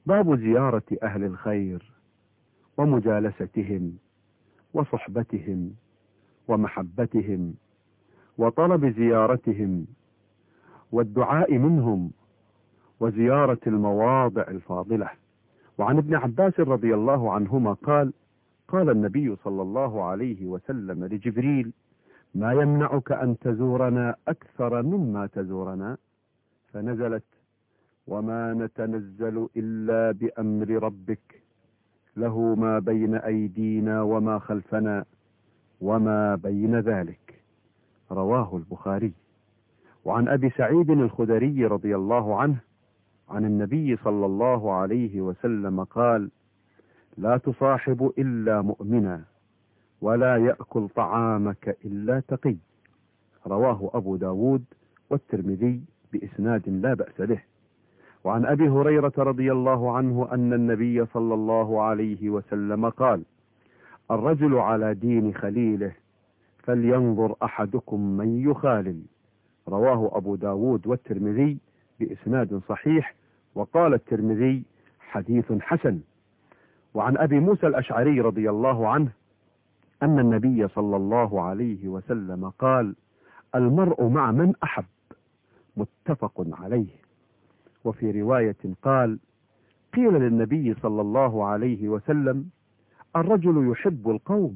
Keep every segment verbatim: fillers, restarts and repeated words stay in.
باب زيارة أهل الخير ومجالستهم وصحبتهم ومحبتهم وطلب زيارتهم والدعاء منهم وزيارة المواضع الفاضلة. وعن ابن عباس رضي الله عنهما قال: قال النبي صلى الله عليه وسلم لجبريل: ما يمنعك أن تزورنا أكثر مما تزورنا؟ فنزلت: وما نتنزل إلا بأمر ربك له ما بين أيدينا وما خلفنا وما بين ذلك. رواه البخاري. وعن أبي سعيد الخدري رضي الله عنه عن النبي صلى الله عليه وسلم قال: لا تصاحب إلا مؤمنا ولا يأكل طعامك إلا تقي. رواه أبو داود والترمذي بإسناد لا بأس به. وعن أبي هريرة رضي الله عنه أن النبي صلى الله عليه وسلم قال: الرجل على دين خليله فلينظر أحدكم من يخالل. رواه أبو داود والترمذي بإسناد صحيح، وقال الترمذي: حديث حسن. وعن أبي موسى الأشعري رضي الله عنه أن النبي صلى الله عليه وسلم قال: المرء مع من أحب. متفق عليه. وفي رواية قال: قيل للنبي صلى الله عليه وسلم: الرجل يحب القوم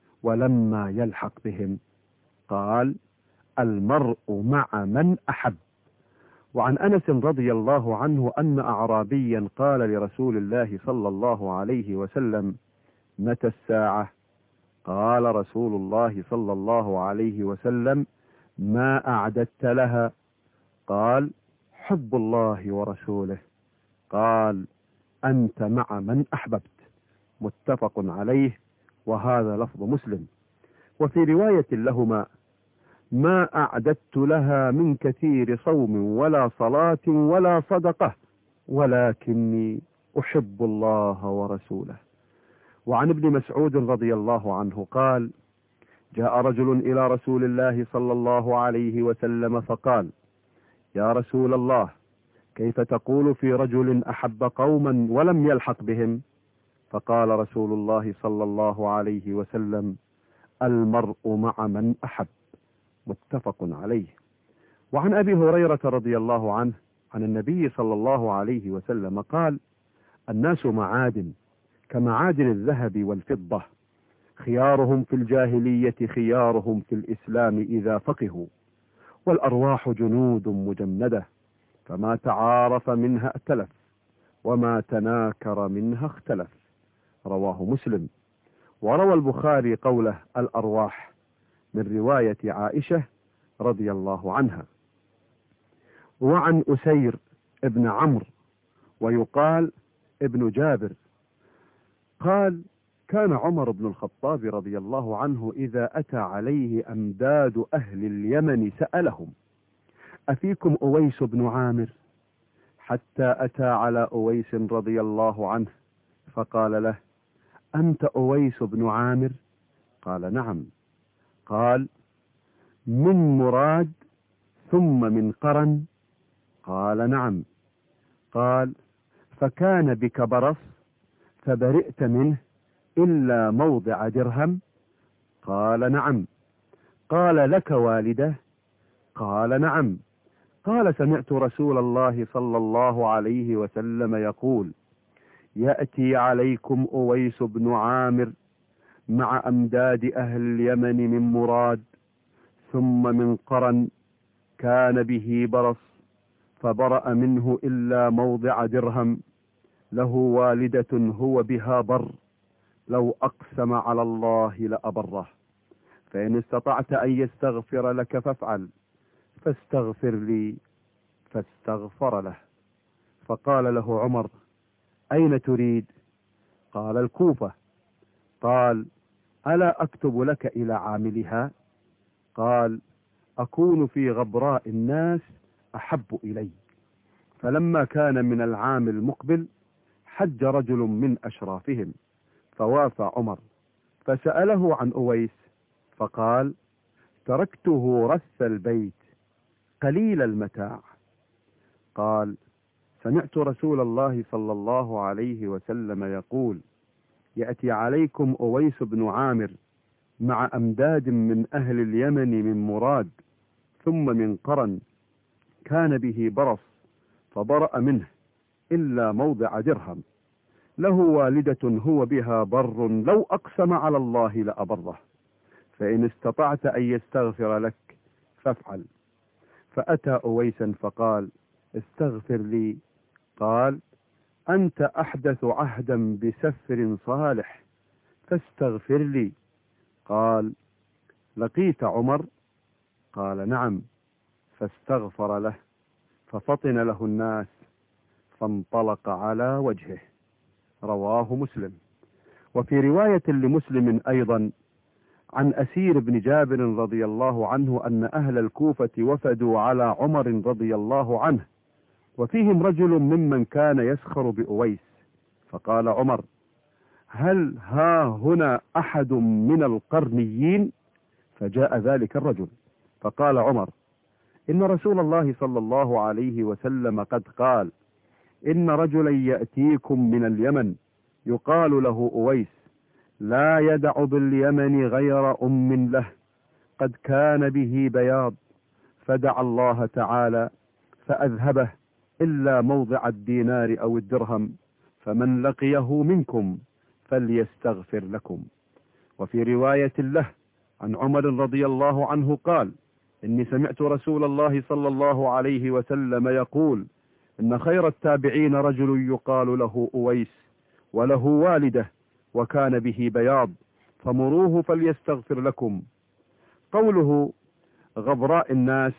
ولما يلحق بهم؟ قال: المرء مع من أحب. وعن أنس رضي الله عنه أن أعرابيا قال لرسول الله صلى الله عليه وسلم: متى الساعة؟ قال رسول الله صلى الله عليه وسلم: ما أعددت لها؟ قال: حب الله ورسوله. قال: أنت مع من أحببت. متفق عليه، وهذا لفظ مسلم. وفي رواية لهما: ما أعددت لها من كثير صوم ولا صلاة ولا صدقة ولكني أحب الله ورسوله. وعن ابن مسعود رضي الله عنه قال: جاء رجل إلى رسول الله صلى الله عليه وسلم فقال: يا رسول الله، كيف تقول في رجل أحب قوما ولم يلحق بهم؟ فقال رسول الله صلى الله عليه وسلم: المرء مع من أحب. متفق عليه. وعن أبي هريرة رضي الله عنه عن النبي صلى الله عليه وسلم قال: الناس معادن كمعادن الذهب والفضة، خيارهم في الجاهلية خيارهم في الإسلام إذا فقهوا، والأرواح جنود مجندة، فما تعارف منها ائتلف وما تناكر منها اختلف. رواه مسلم. وروى البخاري قوله الأرواح من رواية عائشة رضي الله عنها. وعن أسير ابن عمرو ويقال ابن جابر قال: كان عمر بن الخطاب رضي الله عنه إذا أتى عليه أمداد أهل اليمن سألهم: أفيكم أويس بن عامر؟ حتى أتى على أويس رضي الله عنه فقال له: أنت أويس بن عامر؟ قال: نعم. قال: من مراد ثم من قرن؟ قال: نعم. قال: فكان بك برص فبرئت منه إلا موضع درهم؟ قال: نعم. قال: لك والدة؟ قال: نعم. قال: سمعت رسول الله صلى الله عليه وسلم يقول: يأتي عليكم أويس بن عامر مع أمداد أهل اليمن من مراد ثم من قرن، كان به برص فبرأ منه إلا موضع درهم، له والدة هو بها بر، لو أقسم على الله لأبره، فإن استطعت أن يستغفر لك فافعل، فاستغفر لي، فاستغفر له. فقال له عمر: أين تريد؟ قال: الكوفة. قال: ألا أكتب لك إلى عاملها؟ قال: أكون في غبراء الناس أحب إلي. فلما كان من العام المقبل حج رجل من أشرافهم فوافى عمر فسأله عن أويس فقال: تركته رث البيت قليل المتاع. قال: سمعت رسول الله صلى الله عليه وسلم يقول: يأتي عليكم أويس بن عامر مع أمداد من أهل اليمن من مراد ثم من قرن، كان به برص فبرأ منه إلا موضع درهم، له والدة هو بها بر، لو أقسم على الله لأبره، فإن استطعت أن يستغفر لك فافعل. فأتى أويسا فقال: استغفر لي. قال: أنت أحدث عهدا بسفر صالح فاستغفر لي. قال: لقيت عمر؟ قال: نعم. فاستغفر له ففطن له الناس فانطلق على وجهه. رواه مسلم. وفي رواية لمسلم أيضا عن أسير بن جابر رضي الله عنه أن أهل الكوفة وفدوا على عمر رضي الله عنه، وفيهم رجل ممن كان يسخر بأويس، فقال عمر: هل ها هنا أحد من القرنيين؟ فجاء ذلك الرجل فقال عمر: إن رسول الله صلى الله عليه وسلم قد قال: إن رجلا يأتيكم من اليمن يقال له أويس، لا يدع باليمن غير أم له، قد كان به بياض، فدعا الله تعالى فأذهبه إلا موضع الدينار أو الدرهم، فمن لقيه منكم فليستغفر لكم. وفي رواية له عن عمر رضي الله عنه قال: إني سمعت رسول الله صلى الله عليه وسلم يقول: إن خير التابعين رجل يقال له أويس، وله والدة وكان به بياض، فمروه فليستغفر لكم. قوله غبراء الناس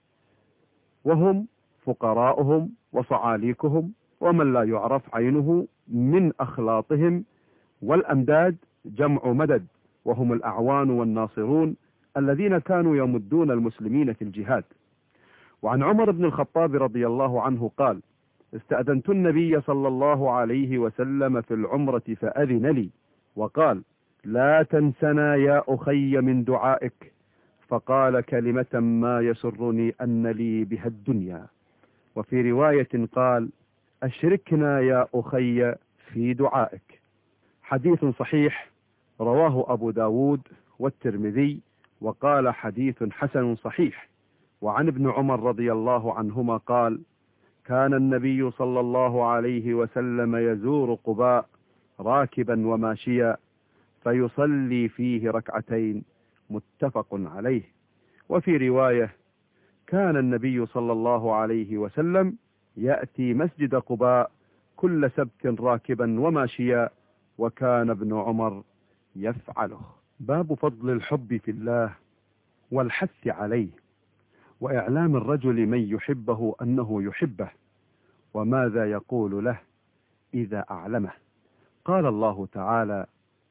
وهم فقراؤهم وصعاليكهم ومن لا يعرف عينه من أخلاطهم، والأمداد جمع مدد، وهم الأعوان والناصرون الذين كانوا يمدون المسلمين في الجهاد. وعن عمر بن الخطاب رضي الله عنه قال: استأذنت النبي صلى الله عليه وسلم في العمرة فأذن لي وقال: لا تنسنا يا أخي من دعائك، فقال كلمة ما يسرني أن لي بها الدنيا. وفي رواية قال: أشركنا يا أخي في دعائك. حديث صحيح رواه أبو داود والترمذي وقال حديث حسن صحيح. وعن ابن عمر رضي الله عنهما قال: كان النبي صلى الله عليه وسلم يزور قباء راكبا وماشيا فيصلي فيه ركعتين، متفق عليه. وفي رواية: كان النبي صلى الله عليه وسلم يأتي مسجد قباء كل سبت راكبا وماشيا، وكان ابن عمر يفعله. باب فضل الحب في الله والحث عليه، وإعلام الرجل من يحبه أنه يحبه، وماذا يقول له إذا أعلمه. قال الله تعالى: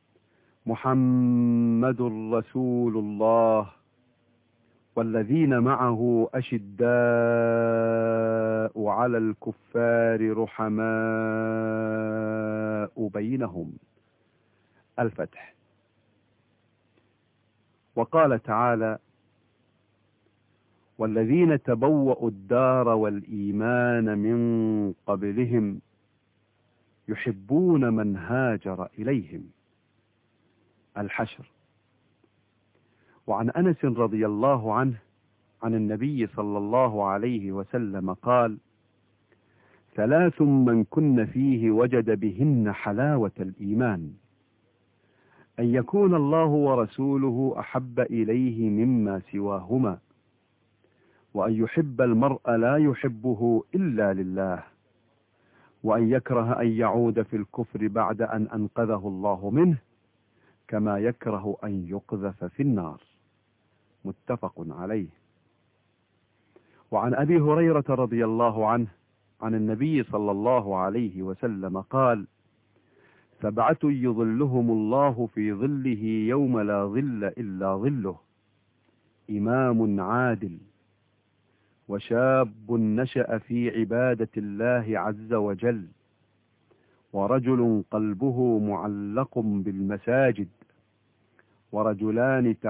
محمد رسول الله والذين معه أشداء على الكفار رحماء بينهم. الفتح. وقال تعالى: والذين تبوأوا الدار والإيمان من قبلهم يحبون من هاجر إليهم. الحشر. وعن أنس رضي الله عنه عن النبي صلى الله عليه وسلم قال: ثلاث من كن فيه وجد بهن حلاوة الإيمان: أن يكون الله ورسوله أحب إليه مما سواهما، وأن يحب المرء لا يحبه إلا لله، وأن يكره أن يعود في الكفر بعد أن أنقذه الله منه، كما يكره أن يقذف في النار. متفق عليه. وعن أبي هريرة رضي الله عنه عن النبي صلى الله عليه وسلم قال: سبعة يظلهم الله في ظله يوم لا ظل إلا ظله: إمام عادل، وشاب نشأ في عبادة الله عز وجل، ورجل قلبه معلق بالمساجد، ورجلان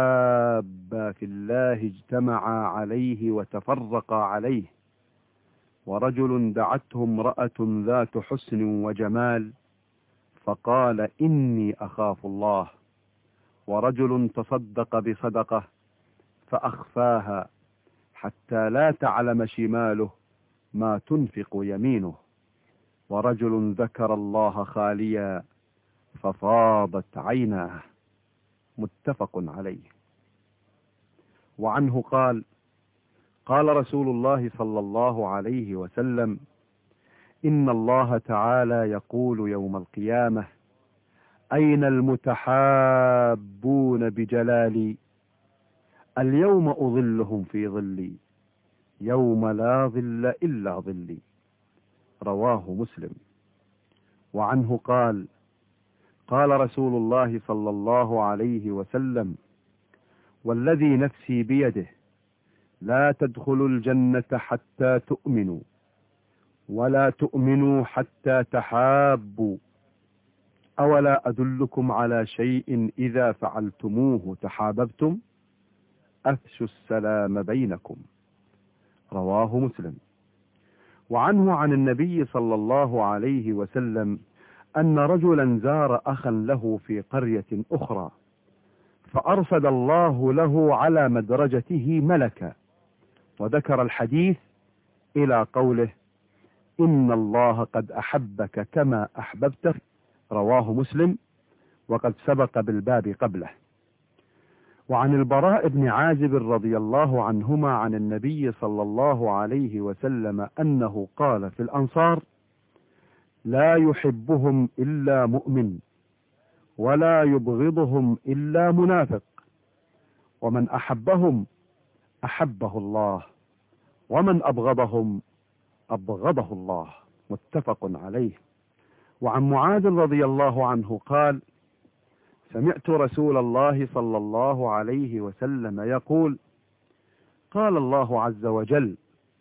تحابا في الله اجتمعا عليه وتفرقا عليه، ورجل دعته امرأة ذات حسن وجمال فقال إني أخاف الله، ورجل تصدق بصدقة فأخفاها حتى لا تعلم شماله ما تنفق يمينه، ورجل ذكر الله خاليا ففاضت عيناه. متفق عليه. وعنه قال: قال رسول الله صلى الله عليه وسلم: إن الله تعالى يقول يوم القيامة: أين المتحابون بجلالي؟ اليوم أظلهم في ظلي يوم لا ظل إلا ظلي. رواه مسلم. وعنه قال: قال رسول الله صلى الله عليه وسلم: والذي نفسي بيده لا تدخلوا الجنة حتى تؤمنوا، ولا تؤمنوا حتى تحابوا، أولا أدلكم على شيء إذا فعلتموه تحاببتم؟ أفشوا السلام بينكم. رواه مسلم. وعنه عن النبي صلى الله عليه وسلم أن رجلا زار أخا له في قرية أخرى، فأرسل الله له على مدرجته ملكا، وذكر الحديث إلى قوله: إن الله قد أحبك كما أحببته. رواه مسلم، وقد سبق بالباب قبله. وعن البراء بن عازب رضي الله عنهما عن النبي صلى الله عليه وسلم أنه قال في الأنصار: لا يحبهم إلا مؤمن، ولا يبغضهم إلا منافق، ومن أحبهم أحبه الله، ومن أبغضهم أبغضه الله. متفق عليه. وعن معاذ رضي الله عنه قال: سمعت رسول الله صلى الله عليه وسلم يقول: قال الله عز وجل: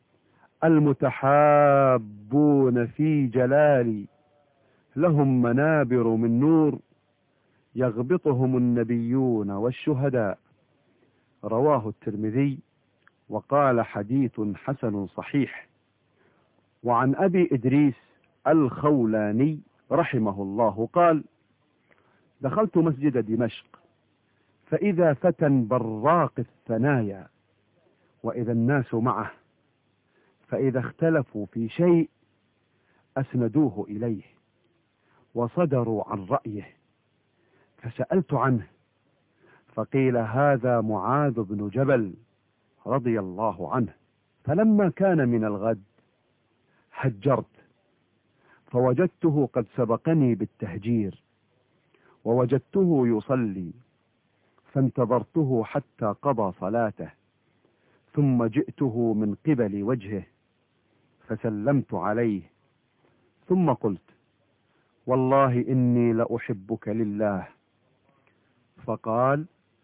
المتحابون في جلالي لهم منابر من نور يغبطهم النبيون والشهداء. رواه الترمذي، وقال حديث حسن صحيح. وعن أبي إدريس الخولاني رحمه الله قال: دخلت مسجد دمشق فإذا فتى براق الثنايا، وإذا الناس معه، فإذا اختلفوا في شيء أسندوه إليه وصدروا عن رأيه، فسألت عنه فقيل: هذا معاذ بن جبل رضي الله عنه. فلما كان من الغد هجرت، فوجدته قد سبقني بالتهجير، ووجدته يصلي، فانتظرته حتى قضى صلاته، ثم جئته من قبل وجهه فسلمت عليه، ثم قلت: والله إني لأحبك لله. فقال: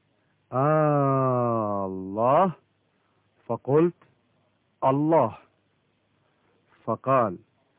آه الله. فقلت: الله. فقال: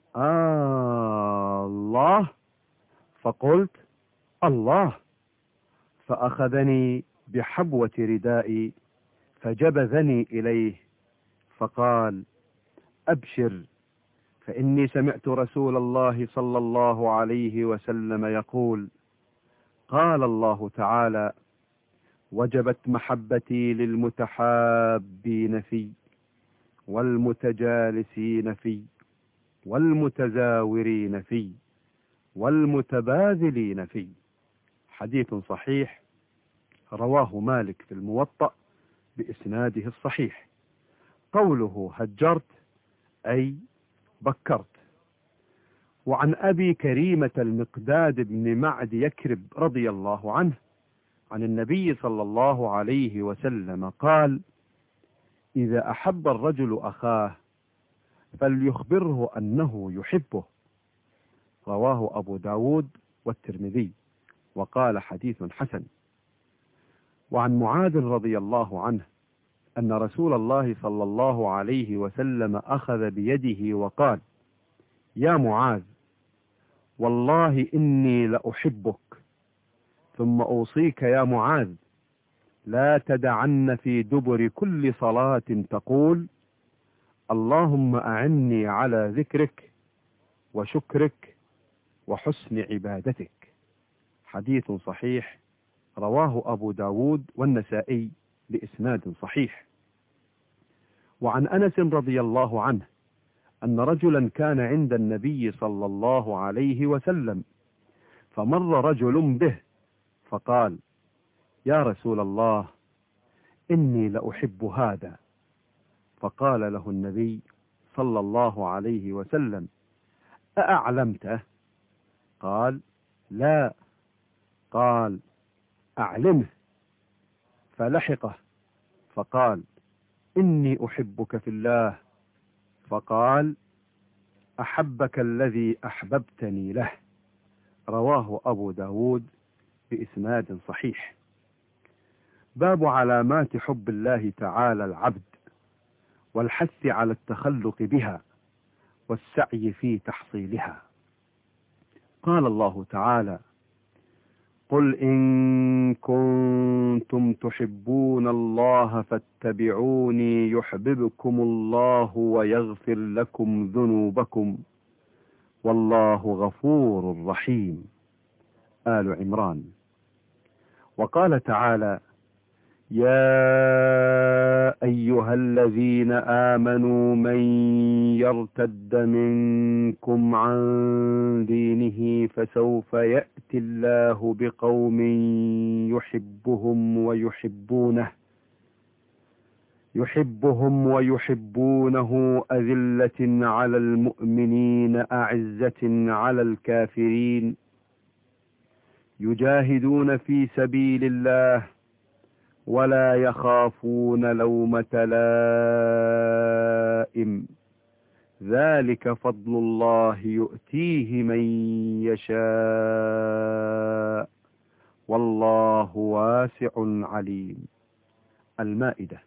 آه الله. فقلت: الله. فأخذني بحبوة ردائي فجبذني إليه فقال: أبشر، فإني سمعت رسول الله صلى الله عليه وسلم يقول: قال الله تعالى: وجبت محبتي للمتحابين في، والمتجالسين في، والمتزاورين في، والمتباذلين في. حديث صحيح، رواه مالك في الموطأ بإسناده الصحيح. قوله هجرت أي بكرت. وعن أبي كريمة المقداد بن معد يكرب رضي الله عنه عن النبي صلى الله عليه وسلم قال: إذا أحب الرجل أخاه فليخبره أنه يحبه. رواه أبو داود والترمذي، وقال حديث حسن. وعن معاذ رضي الله عنه أن رسول الله صلى الله عليه وسلم أخذ بيده وقال: يا معاذ، والله إني لأحبك، ثم أوصيك يا معاذ لا تدعن في دبر كل صلاة تقول: اللهم أعني على ذكرك وشكرك وحسن عبادتك. حديث صحيح رواه أبو داود والنسائي بإسناد صحيح. وعن أنس رضي الله عنه أن رجلا كان عند النبي صلى الله عليه وسلم، فمر رجل به فقال: يا رسول الله، إني لأحب هذا. فقال له النبي صلى الله عليه وسلم: أأعلمته؟ قال: لا. قال: أعلمه. فلحقه فقال: إني أحبك في الله. فقال: أحبك الذي أحببتني له. رواه أبو داود بإسناد صحيح. باب علامات حب الله تعالى العبد، والحث على التخلق بها والسعي في تحصيلها. قال الله تعالى: قل إن كنتم تحبون الله فاتبعوني يحببكم الله ويغفر لكم ذنوبكم والله غفور رحيم. آل عمران. وقال تعالى: يا أيها الذين آمنوا من يرتد منكم عن دينه فسوف يأتي الله بقوم يحبهم ويحبونه يحبهم ويحبونه أذلة على المؤمنين أعزة على الكافرين يجاهدون في سبيل الله ولا يخافون لومة لائم ذلك فضل الله يؤتيه من يشاء والله واسع عليم. المائدة.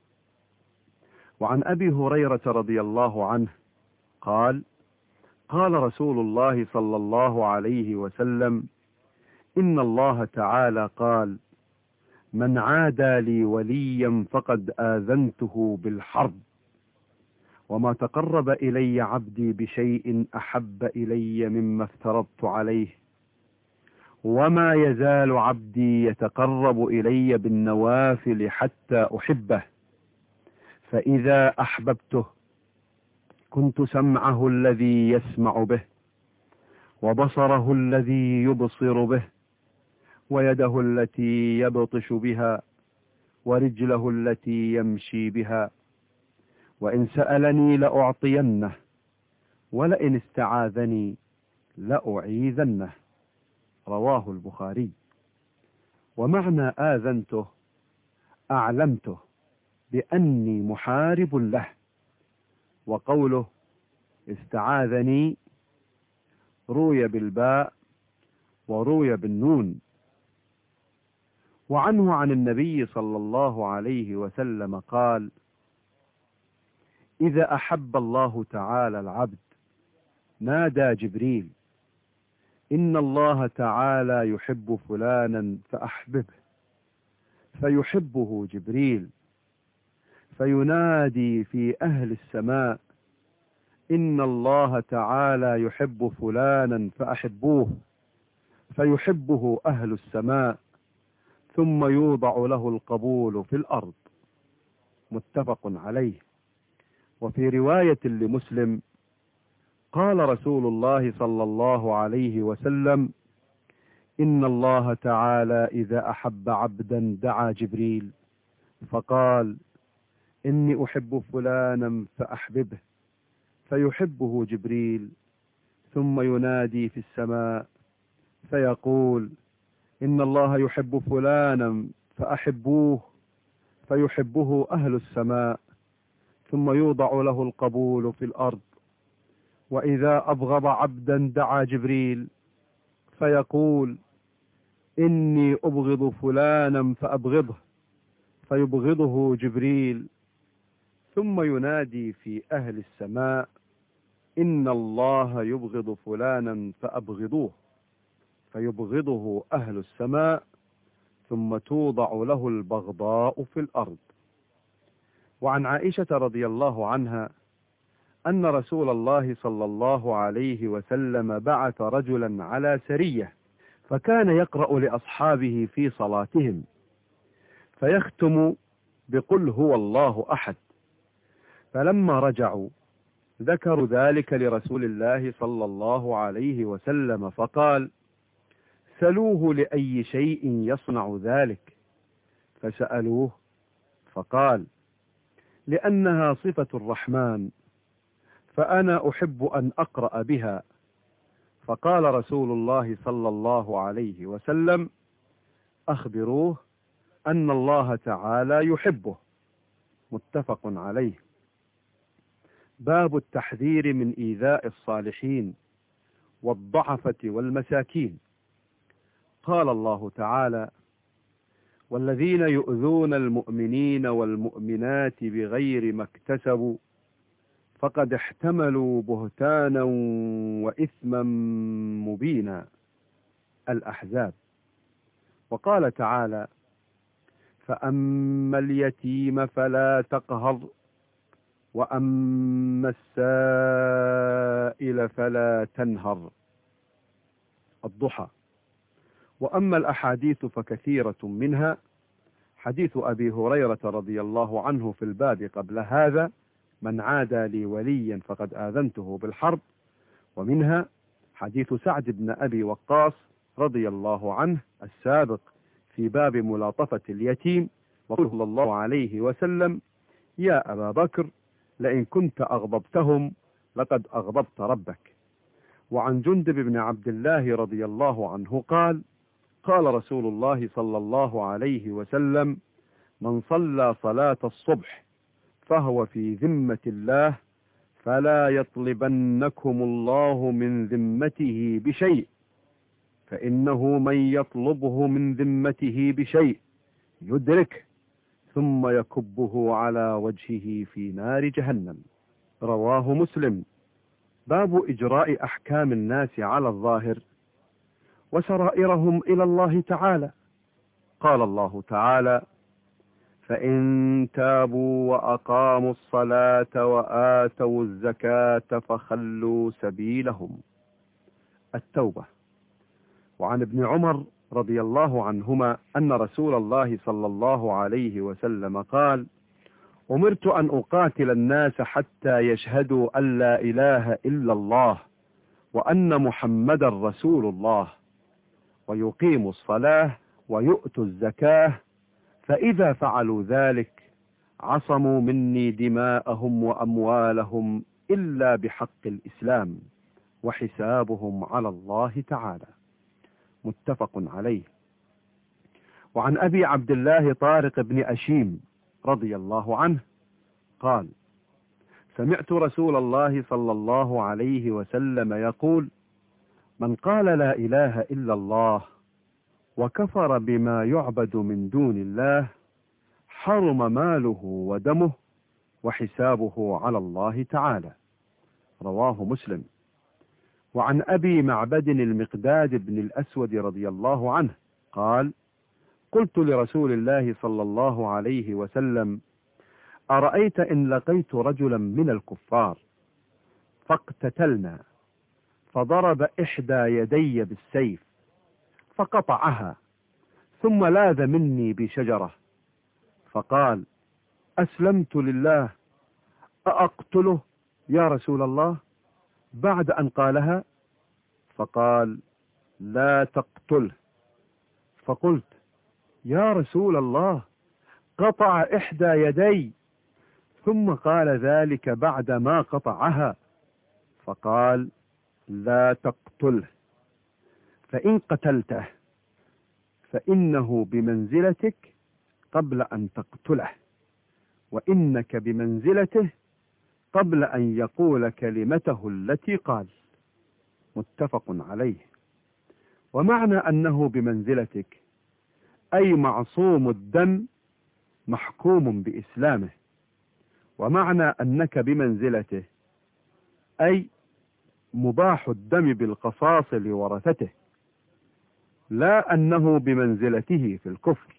وعن أبي هريرة رضي الله عنه قال: قال رسول الله صلى الله عليه وسلم: إن الله تعالى قال: من عادى لي وليا فقد آذنته بالحرب، وما تقرب إلي عبدي بشيء أحب إلي مما افترضت عليه، وما يزال عبدي يتقرب إلي بالنوافل حتى أحبه، فإذا أحببته كنت سمعه الذي يسمع به، وبصره الذي يبصر به، ويده التي يبطش بها، ورجله التي يمشي بها، وإن سألني لأعطينه، ولئن استعاذني لأعيذنه. رواه البخاري. ومعنى آذنته أعلمته بأني محارب له، وقوله استعاذني روي بالباء وروي بالنون. وعنه عن النبي صلى الله عليه وسلم قال: إذا أحب الله تعالى العبد نادى جبريل: إن الله تعالى يحب فلانا فأحببه، فيحبه جبريل، فينادي في أهل السماء: إن الله تعالى يحب فلانا فأحبوه، فيحبه أهل السماء، ثم يوضع له القبول في الأرض. متفق عليه. وفي رواية لمسلم قال رسول الله صلى الله عليه وسلم: إن الله تعالى إذا أحب عبدا دعا جبريل فقال: إني أحب فلانا فأحببه، فيحبه جبريل، ثم ينادي في السماء فيقول: إن الله يحب فلانا فأحبوه، فيحبه أهل السماء، ثم يوضع له القبول في الأرض. وإذا أبغض عبدا دعا جبريل فيقول: إني أبغض فلانا فأبغضه، فيبغضه جبريل، ثم ينادي في أهل السماء: إن الله يبغض فلانا فأبغضوه، فيبغضه أهل السماء، ثم توضع له البغضاء في الأرض. وعن عائشة رضي الله عنها أن رسول الله صلى الله عليه وسلم بعث رجلا على سرية، فكان يقرأ لأصحابه في صلاتهم فيختم بقل هو الله أحد، فلما رجعوا ذكروا ذلك لرسول الله صلى الله عليه وسلم فقال: سلوه لأي شيء يصنع ذلك، فسألوه فقال: لأنها صفة الرحمن، فأنا أحب أن أقرأ بها. فقال رسول الله صلى الله عليه وسلم: أخبروه أن الله تعالى يحبه. متفق عليه. باب التحذير من إيذاء الصالحين والضعفة والمساكين. قال الله تعالى: والذين يؤذون المؤمنين والمؤمنات بغير ما اكتسبوا فقد احتملوا بهتانا وإثما مبينا. الأحزاب. وقال تعالى: فأما اليتيم فلا تقهر وأما السائل فلا تنهر. الضحى. وأما الأحاديث فكثيرة منها حديث أبي هريرة رضي الله عنه في الباب قبل هذا: من عادى لي وليا فقد آذنته بالحرب. ومنها حديث سعد بن أبي وقاص رضي الله عنه السابق في باب ملاطفة اليتيم، وقال صلى الله عليه وسلم: يا أبا بكر لئن كنت أغضبتهم لقد أغضبت ربك. وعن جندب بن عبد الله رضي الله عنه قال: قال رسول الله صلى الله عليه وسلم: من صلى صلاة الصبح فهو في ذمة الله فلا يطلبنكم الله من ذمته بشيء، فإنه من يطلبه من ذمته بشيء يدرك ثم يكبه على وجهه في نار جهنم. رواه مسلم. باب إجراء أحكام الناس على الظاهر وسرائرهم إلى الله تعالى. قال الله تعالى: فإن تابوا وأقاموا الصلاة وآتوا الزكاة فخلوا سبيلهم. التوبة. وعن ابن عمر رضي الله عنهما أن رسول الله صلى الله عليه وسلم قال: أمرت أن أقاتل الناس حتى يشهدوا أن لا إله إلا الله وأن محمدا رسول الله ويقيموا الصلاة ويؤتوا الزكاة، فإذا فعلوا ذلك عصموا مني دماءهم وأموالهم إلا بحق الإسلام وحسابهم على الله تعالى. متفق عليه. وعن أبي عبد الله طارق بن أشيم رضي الله عنه قال: سمعت رسول الله صلى الله عليه وسلم يقول: من قال لا إله إلا الله وكفر بما يعبد من دون الله حرم ماله ودمه وحسابه على الله تعالى. رواه مسلم. وعن أبي معبد المقداد بن الأسود رضي الله عنه قال: قلت لرسول الله صلى الله عليه وسلم: أرأيت إن لقيت رجلا من الكفار فاقتتلنا فضرب إحدى يدي بالسيف فقطعها ثم لاذ مني بشجرة فقال: أسلمت لله، أأقتله يا رسول الله؟ بعد أن قالها فقال: لا تقتله. فقلت: يا رسول الله، قطع إحدى يدي ثم قال ذلك بعد ما قطعها. فقال: لا تقتله، فإن قتلته فإنه بمنزلتك قبل أن تقتله، وإنك بمنزلته قبل أن يقول كلمته التي قال. متفق عليه. ومعنى أنه بمنزلتك أي معصوم الدم محكوم بإسلامه، ومعنى أنك بمنزلته أي مباح الدم بالقصاص لورثته، لا أنه بمنزلته في الكفر.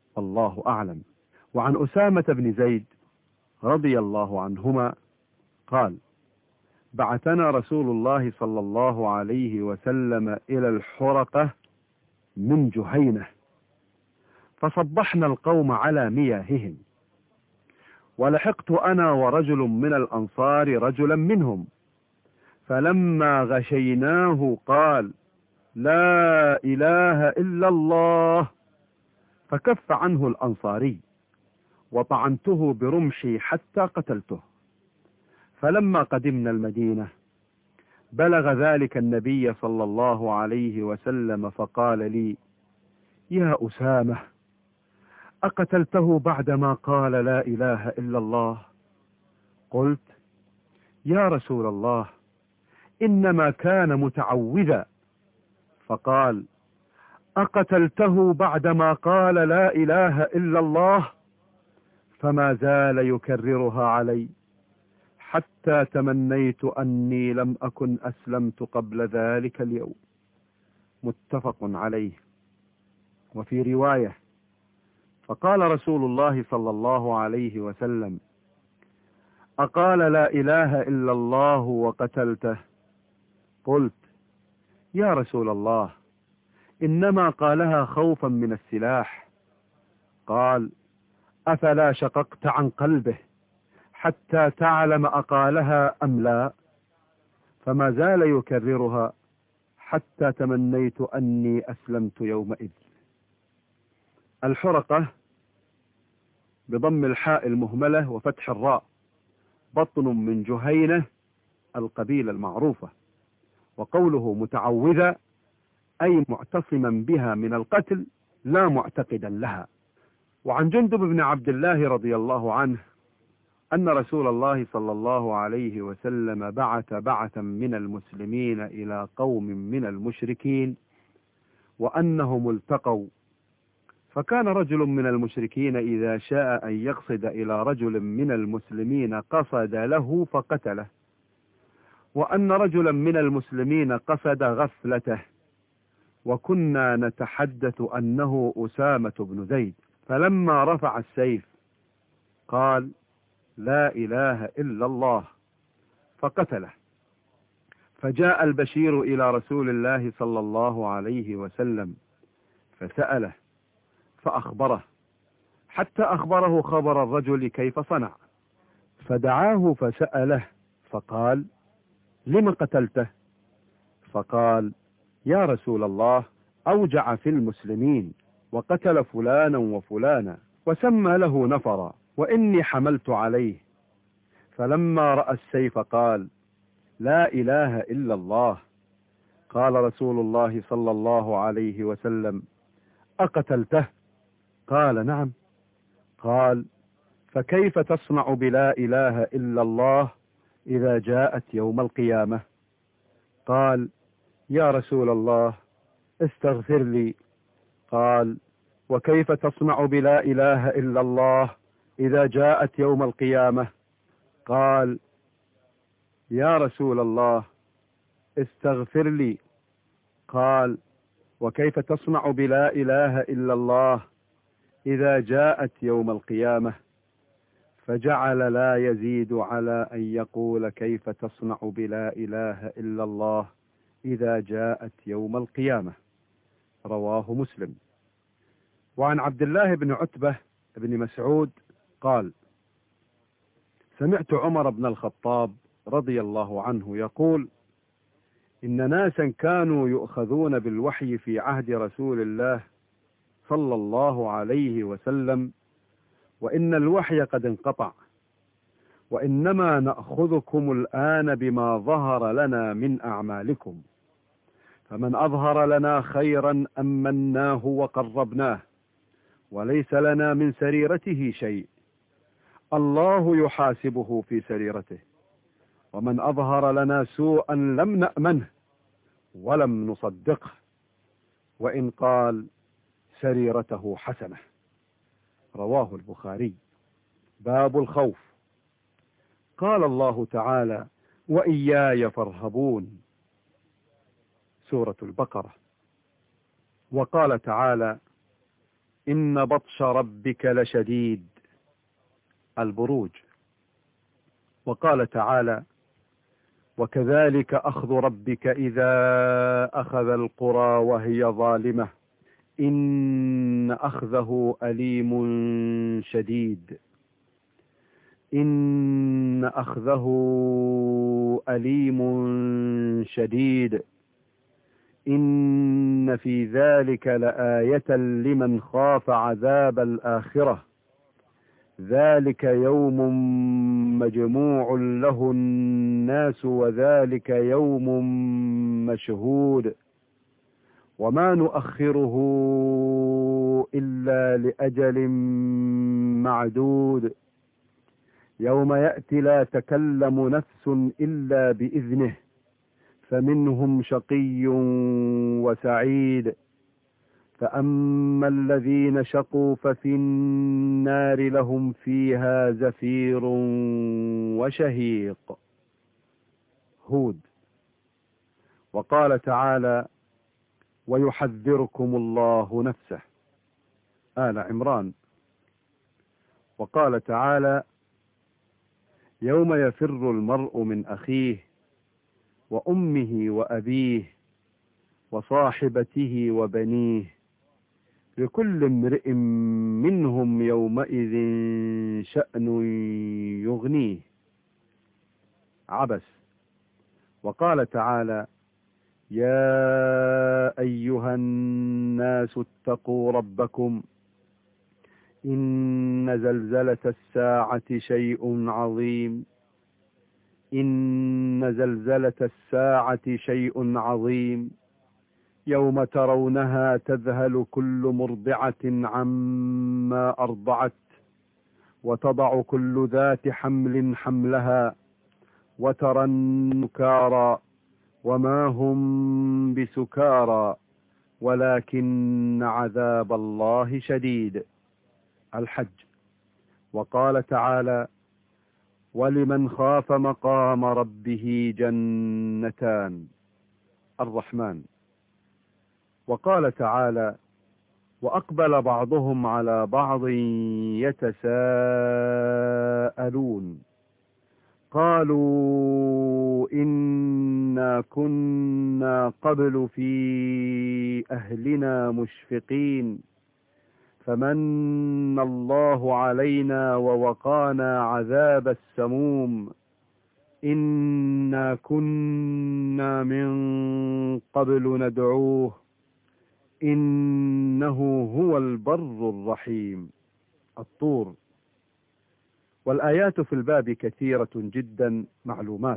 الله أعلم. وعن أسامة بن زيد رضي الله عنهما قال: بعثنا رسول الله صلى الله عليه وسلم إلى الحرقة من جهينة، فصبحنا القوم على مياههم، ولحقت أنا ورجل من الأنصار رجلا منهم، فلما غشيناه قال: لا إله إلا الله، فكف عنه الأنصاري، وطعنته برمحي حتى قتلته. فلما قدمنا المدينة بلغ ذلك النبي صلى الله عليه وسلم، فقال لي: يا أسامة، أقتلته بعدما قال لا إله إلا الله؟ قلت: يا رسول الله، إنما كان متعوذا. فقال: أقتلته بعدما قال لا إله إلا الله؟ فما زال يكررها علي حتى تمنيت أني لم أكن أسلمت قبل ذلك اليوم. متفق عليه. وفي رواية: فقال رسول الله صلى الله عليه وسلم: أقال لا إله إلا الله وقتلته؟ قلت: يا رسول الله، إنما قالها خوفا من السلاح. قال: أفلا شققت عن قلبه حتى تعلم أقالها أم لا؟ فما زال يكررها حتى تمنيت أني أسلمت يومئذ. الحرقة بضم الحاء المهملة وفتح الراء، بطن من جهينة القبيلة المعروفة. وقوله متعوذة أي معتصما بها من القتل لا معتقدا لها. وعن جندب بن عبد الله رضي الله عنه أن رسول الله صلى الله عليه وسلم بعث بعثا من المسلمين إلى قوم من المشركين، وأنهم التقوا، فكان رجل من المشركين إذا شاء أن يقصد إلى رجل من المسلمين قصد له فقتله، وأن رجلا من المسلمين قصد غفلته، وكنا نتحدث أنه أسامة بن زيد، فلما رفع السيف قال: لا إله إلا الله، فقتله. فجاء البشير إلى رسول الله صلى الله عليه وسلم فسأله فأخبره، حتى أخبره خبر الرجل كيف صنع، فدعاه فسأله فقال: لم قتلته؟ فقال: يا رسول الله، أوجع في المسلمين وقتل فلانا وفلانا وسمى له نفرا، وإني حملت عليه. فلما رأى السيف قال: لا إله إلا الله. قال رسول الله صلى الله عليه وسلم: أقتلته؟ قال: نعم. قال: فكيف تصنع بلا إله إلا الله إذا جاءت يوم القيامة؟ قال: يا رسول الله، استغفر لي. قال: وكيف تصنع بلا إله إلا الله إذا جاءت يوم القيامة؟ قال: يا رسول الله، استغفر لي. قال: وكيف تصنع بلا إله إلا الله إذا جاءت يوم القيامة؟ فجعل لا يزيد على أن يقول كيف تصنع بلا إله إلا الله إذا جاءت يوم القيامة. رواه مسلم. وعن عبد الله بن عتبة بن مسعود قال: سمعت عمر بن الخطاب رضي الله عنه يقول: إن ناسا كانوا يؤخذون بالوحي في عهد رسول الله صلى الله عليه وسلم، وإن الوحي قد انقطع، وإنما نأخذكم الآن بما ظهر لنا من أعمالكم، فمن أظهر لنا خيرا أمناه وقربناه، وليس لنا من سريرته شيء، الله يحاسبه في سريرته، ومن أظهر لنا سوءا لم نأمنه ولم نصدقه، وإن قال سريرته حسنة. رواه البخاري. باب الخوف. قال الله تعالى: وإياي فارهبون، سورة البقرة. وقال تعالى: إن بطش ربك لشديد، البروج. وقال تعالى: وكذلك أخذ ربك إذا أخذ القرى وهي ظالمة إن أخذه أليم شديد إن أخذه أليم شديد إن في ذلك لآية لمن خاف عذاب الآخرة ذلك يوم مجموع له الناس وذلك يوم مشهود وما نؤخره إلا لأجل معدود يوم يأتي لا تكلم نفس إلا بإذنه فمنهم شقي وسعيد فأما الذين شقوا ففي النار لهم فيها زفير وشهيق. هود. وقال تعالى: ويحذركم الله نفسه. آل عمران. وقال تعالى: يوم يفر المرء من أخيه وأمه وأبيه وصاحبته وبنيه لكل امرئ منهم يومئذ شأن يغنيه. عبس. وقال تعالى: يا أيها الناس اتقوا ربكم إن زلزلة الساعة شيء عظيم إن زلزلة الساعة شيء عظيم يوم ترونها تذهل كل مرضعة عما أرضعت وتضع كل ذات حمل حملها وترى السكارى وما هم بسكارى ولكن عذاب الله شديد. الحج. وقال تعالى: ولمن خاف مقام ربه جنتان. الرحمن. وقال تعالى: وأقبل بعضهم على بعض يتساءلون قالوا إنا كنا قبل في أهلنا مشفقين فمن الله علينا ووقانا عذاب السموم إنا كنا من قبل ندعوه إنه هو البر الرحيم. الطور. والآيات في الباب كثيرة جدا معلومات،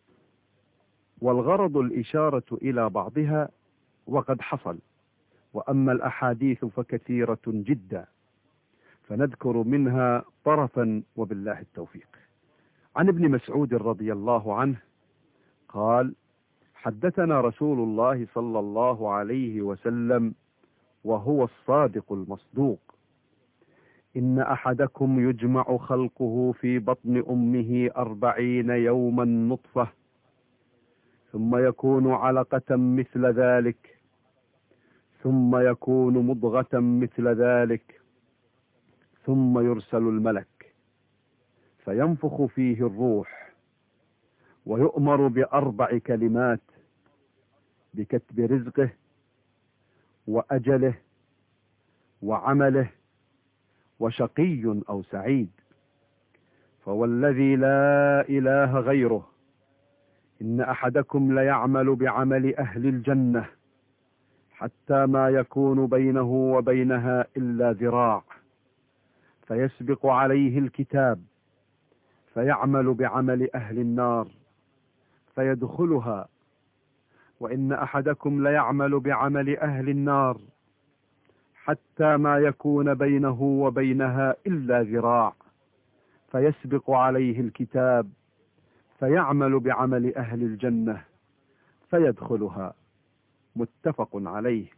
والغرض الإشارة إلى بعضها وقد حصل، وأما الأحاديث فكثيرة جدا فنذكر منها طرفا وبالله التوفيق. عن ابن مسعود رضي الله عنه قال: حدثنا رسول الله صلى الله عليه وسلم وهو الصادق المصدوق: إن أحدكم يجمع خلقه في بطن أمه أربعين يوما نطفة ثم يكون علقة مثل ذلك ثم يكون مضغة مثل ذلك ثم يرسل الملك فينفخ فيه الروح ويؤمر بأربع كلمات: بكتب رزقه وأجله وعمله وشقي أو سعيد. فوالذي لا إله غيره إن أحدكم ليعمل بعمل أهل الجنة حتى ما يكون بينه وبينها إلا ذراع فيسبق عليه الكتاب فيعمل بعمل أهل النار فيدخلها، وإن أحدكم ليعمل بعمل أهل النار حتى ما يكون بينه وبينها إلا ذراع فيسبق عليه الكتاب فيعمل بعمل أهل الجنة فيدخلها. متفق عليه.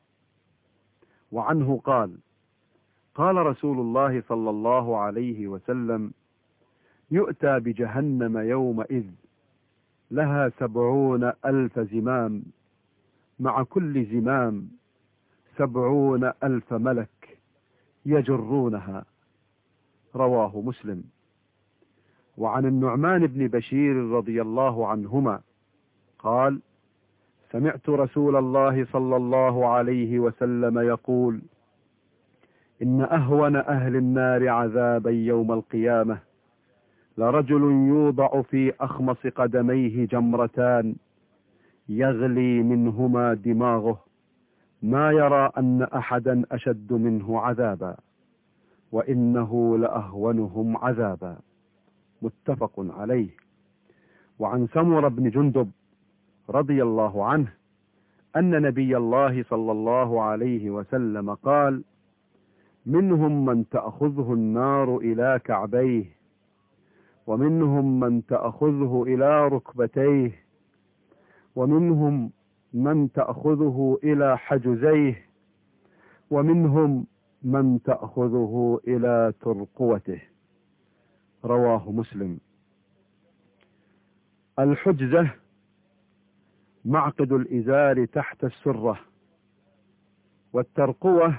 وعنه قال: قال رسول الله صلى الله عليه وسلم: يؤتى بجهنم يومئذ لها سبعون ألف زمام مع كل زمام سبعون ألف ملك يجرونها. رواه مسلم. وعن النعمان بن بشير رضي الله عنهما قال: سمعت رسول الله صلى الله عليه وسلم يقول: إن أهون أهل النار عذابا يوم القيامة لرجل يوضع في أخمص قدميه جمرتان يغلي منهما دماغه ما يرى أن أحدا أشد منه عذابا، وإنه لأهونهم عذابا. متفق عليه. وعن سمر بن جندب رضي الله عنه أن نبي الله صلى الله عليه وسلم قال: منهم من تأخذه النار إلى كعبيه، ومنهم من تأخذه إلى ركبتيه، ومنهم من تأخذه إلى حجزيه، ومنهم من تأخذه إلى ترقوته. رواه مسلم. الحجزة معقد الإزار تحت السرة، والترقوة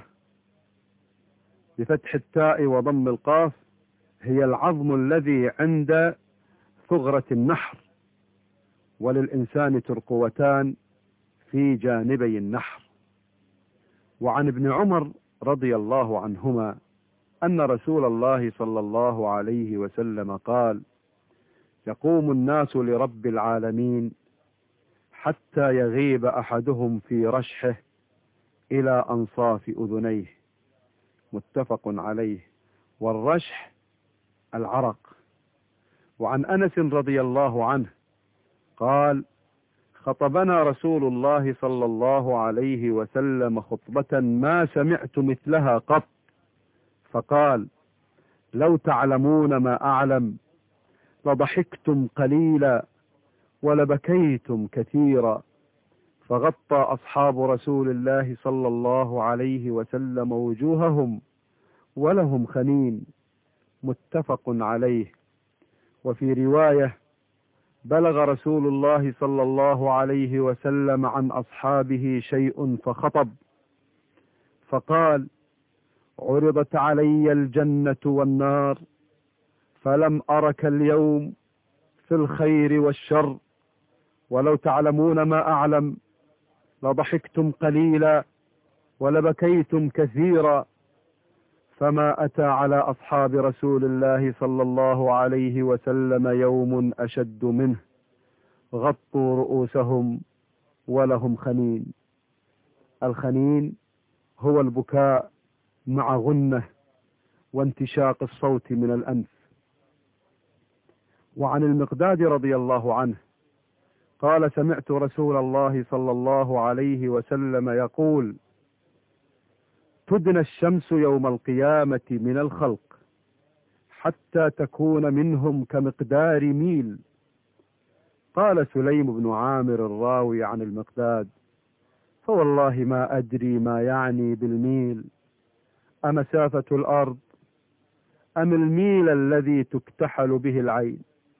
بفتح التاء وضم القاف هي العظم الذي عند ثغرة النحر، وللإنسان ترقوتان في جانبي النحر. وعن ابن عمر رضي الله عنهما أن رسول الله صلى الله عليه وسلم قال: يقوم الناس لرب العالمين حتى يغيب أحدهم في رشحه إلى أنصاف أذنيه. متفق عليه. والرشح العرق. وعن أنس رضي الله عنه قال: خطبنا رسول الله صلى الله عليه وسلم خطبة ما سمعت مثلها قط، فقال: لو تعلمون ما أعلم لضحكتم قليلا ولبكيتم كثيرا. فغطى أصحاب رسول الله صلى الله عليه وسلم وجوههم ولهم خنين. متفق عليه. وفي رواية: بلغ رسول الله صلى الله عليه وسلم عن أصحابه شيء فخطب فقال: عرضت علي الجنة والنار فلم أرك اليوم في الخير والشر، ولو تعلمون ما أعلم لضحكتم قليلا ولبكيتم كثيرا. فما أتى على أصحاب رسول الله صلى الله عليه وسلم يوم أشد منه، غطوا رؤوسهم ولهم خنين. الخنين هو البكاء مع غنة وانتشاق الصوت من الأنف. وعن المقداد رضي الله عنه قال: سمعت رسول الله صلى الله عليه وسلم يقول: تدنى الشمس يوم القيامة من الخلق حتى تكون منهم كمقدار ميل. قال سليم بن عامر الراوي عن المقداد: فوالله ما أدري ما يعني بالميل، أمسافة الأرض أم الميل الذي تكتحل به العين؟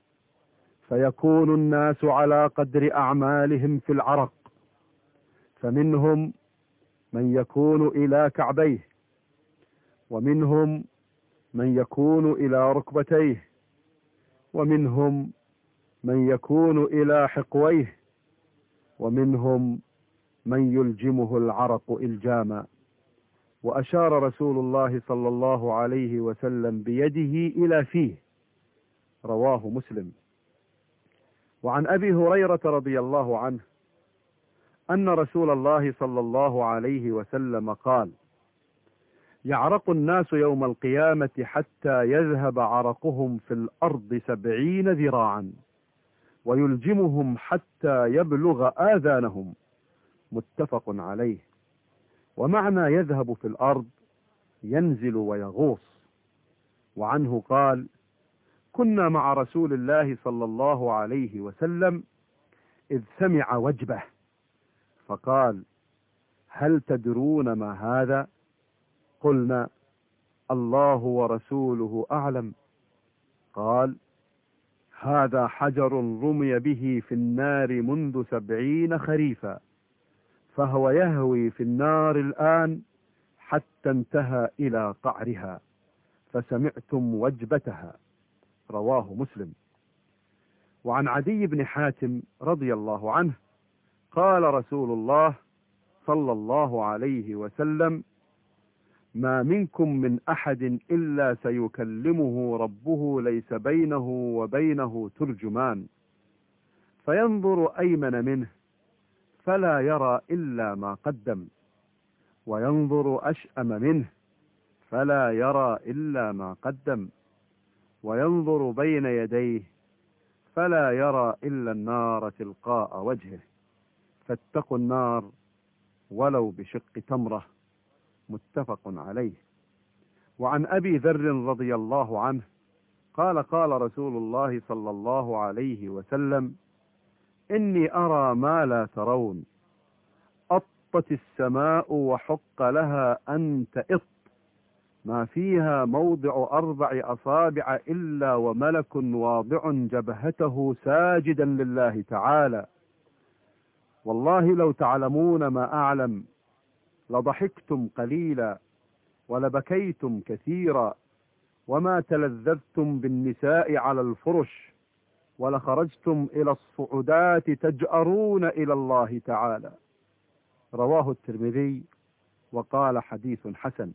فيكون الناس على قدر أعمالهم في العرق، فمنهم من يكون إلى كعبيه، ومنهم من يكون إلى ركبتيه، ومنهم من يكون إلى حقويه، ومنهم من يلجمه العرق إلجاما. وأشار رسول الله صلى الله عليه وسلم بيده إلى فيه. رواه مسلم. وعن أبي هريرة رضي الله عنه أن رسول الله صلى الله عليه وسلم قال: يعرق الناس يوم القيامة حتى يذهب عرقهم في الأرض سبعين ذراعا، ويلجمهم حتى يبلغ آذانهم. متفق عليه. ومعنى يذهب في الأرض ينزل ويغوص. وعنه قال: كنا مع رسول الله صلى الله عليه وسلم إذ سمع وجبه فقال: هل تدرون ما هذا؟ قلنا: الله ورسوله أعلم. قال: هذا حجر رمي به في النار منذ سبعين خريفا، فهو يهوي في النار الآن حتى انتهى إلى قعرها، فسمعتم وجبتها. رواه مسلم. وعن عدي بن حاتم رضي الله عنه قال رسول الله صلى الله عليه وسلم: ما منكم من أحد إلا سيكلمه ربه ليس بينه وبينه ترجمان، فينظر أيمن منه فلا يرى إلا ما قدم، وينظر أشأم منه فلا يرى إلا ما قدم، وينظر بين يديه فلا يرى إلا النار تلقاء وجهه، فاتقوا النار ولو بشق تمرة. متفق عليه. وعن أبي ذر رضي الله عنه قال قال رسول الله صلى الله عليه وسلم: إني أرى ما لا ترون، أطت السماء وحق لها أن تئط، ما فيها موضع أربع أصابع إلا وملك واضع جبهته ساجدا لله تعالى، والله لو تعلمون ما أعلم لضحكتم قليلا ولبكيتم كثيرا، وما تلذذتم بالنساء على الفرش، ولخرجتم إلى الصعودات تجأرون إلى الله تعالى. رواه الترمذي وقال حديث حسن.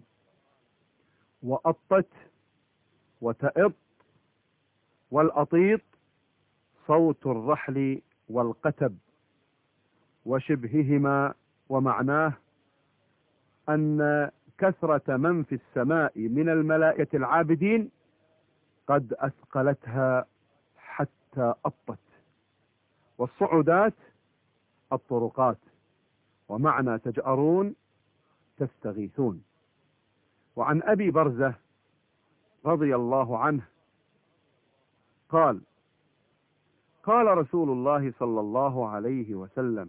وأطت وتئط والأطيط صوت الرحل والقتب وشبههما، ومعناه أن كثرة من في السماء من الملائكة العابدين قد أثقلتها حتى أطت. والصعودات الطرقات، ومعنى تجأرون تستغيثون. وعن أبي برزة رضي الله عنه قال قال رسول الله صلى الله عليه وسلم: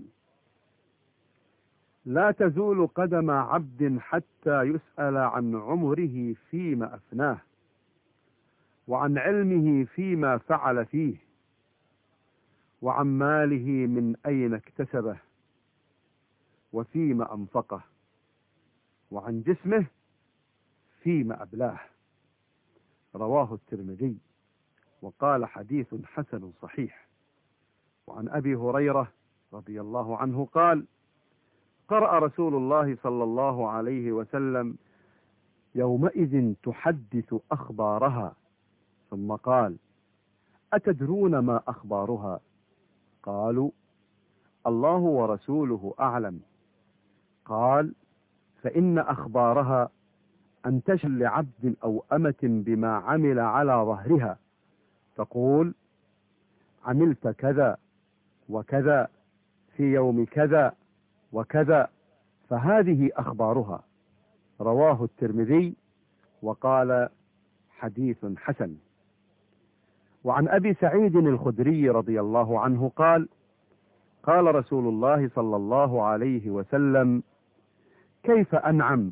لا تزول قدم عبد حتى يسأل عن عمره فيما أفناه، وعن علمه فيما فعل فيه، وعن ماله من أين اكتسبه، وفيما أنفقه، وعن جسمه فيما أبلاه. رواه الترمذي وقال حديث حسن صحيح. وعن أبي هريرة رضي الله عنه قال: قرأ رسول الله صلى الله عليه وسلم: يومئذ تحدث أخبارها، ثم قال: أتدرون ما أخبارها؟ قالوا: الله ورسوله أعلم. قال: فإن أخبارها أن تشل لعبد أو أمة بما عمل على ظهرها، تقول: عملت كذا وكذا في يوم كذا وكذا، فهذه أخبارها. رواه الترمذي وقال حديث حسن. وعن أبي سعيد الخدري رضي الله عنه قال: قال رسول الله صلى الله عليه وسلم: كيف أنعم؟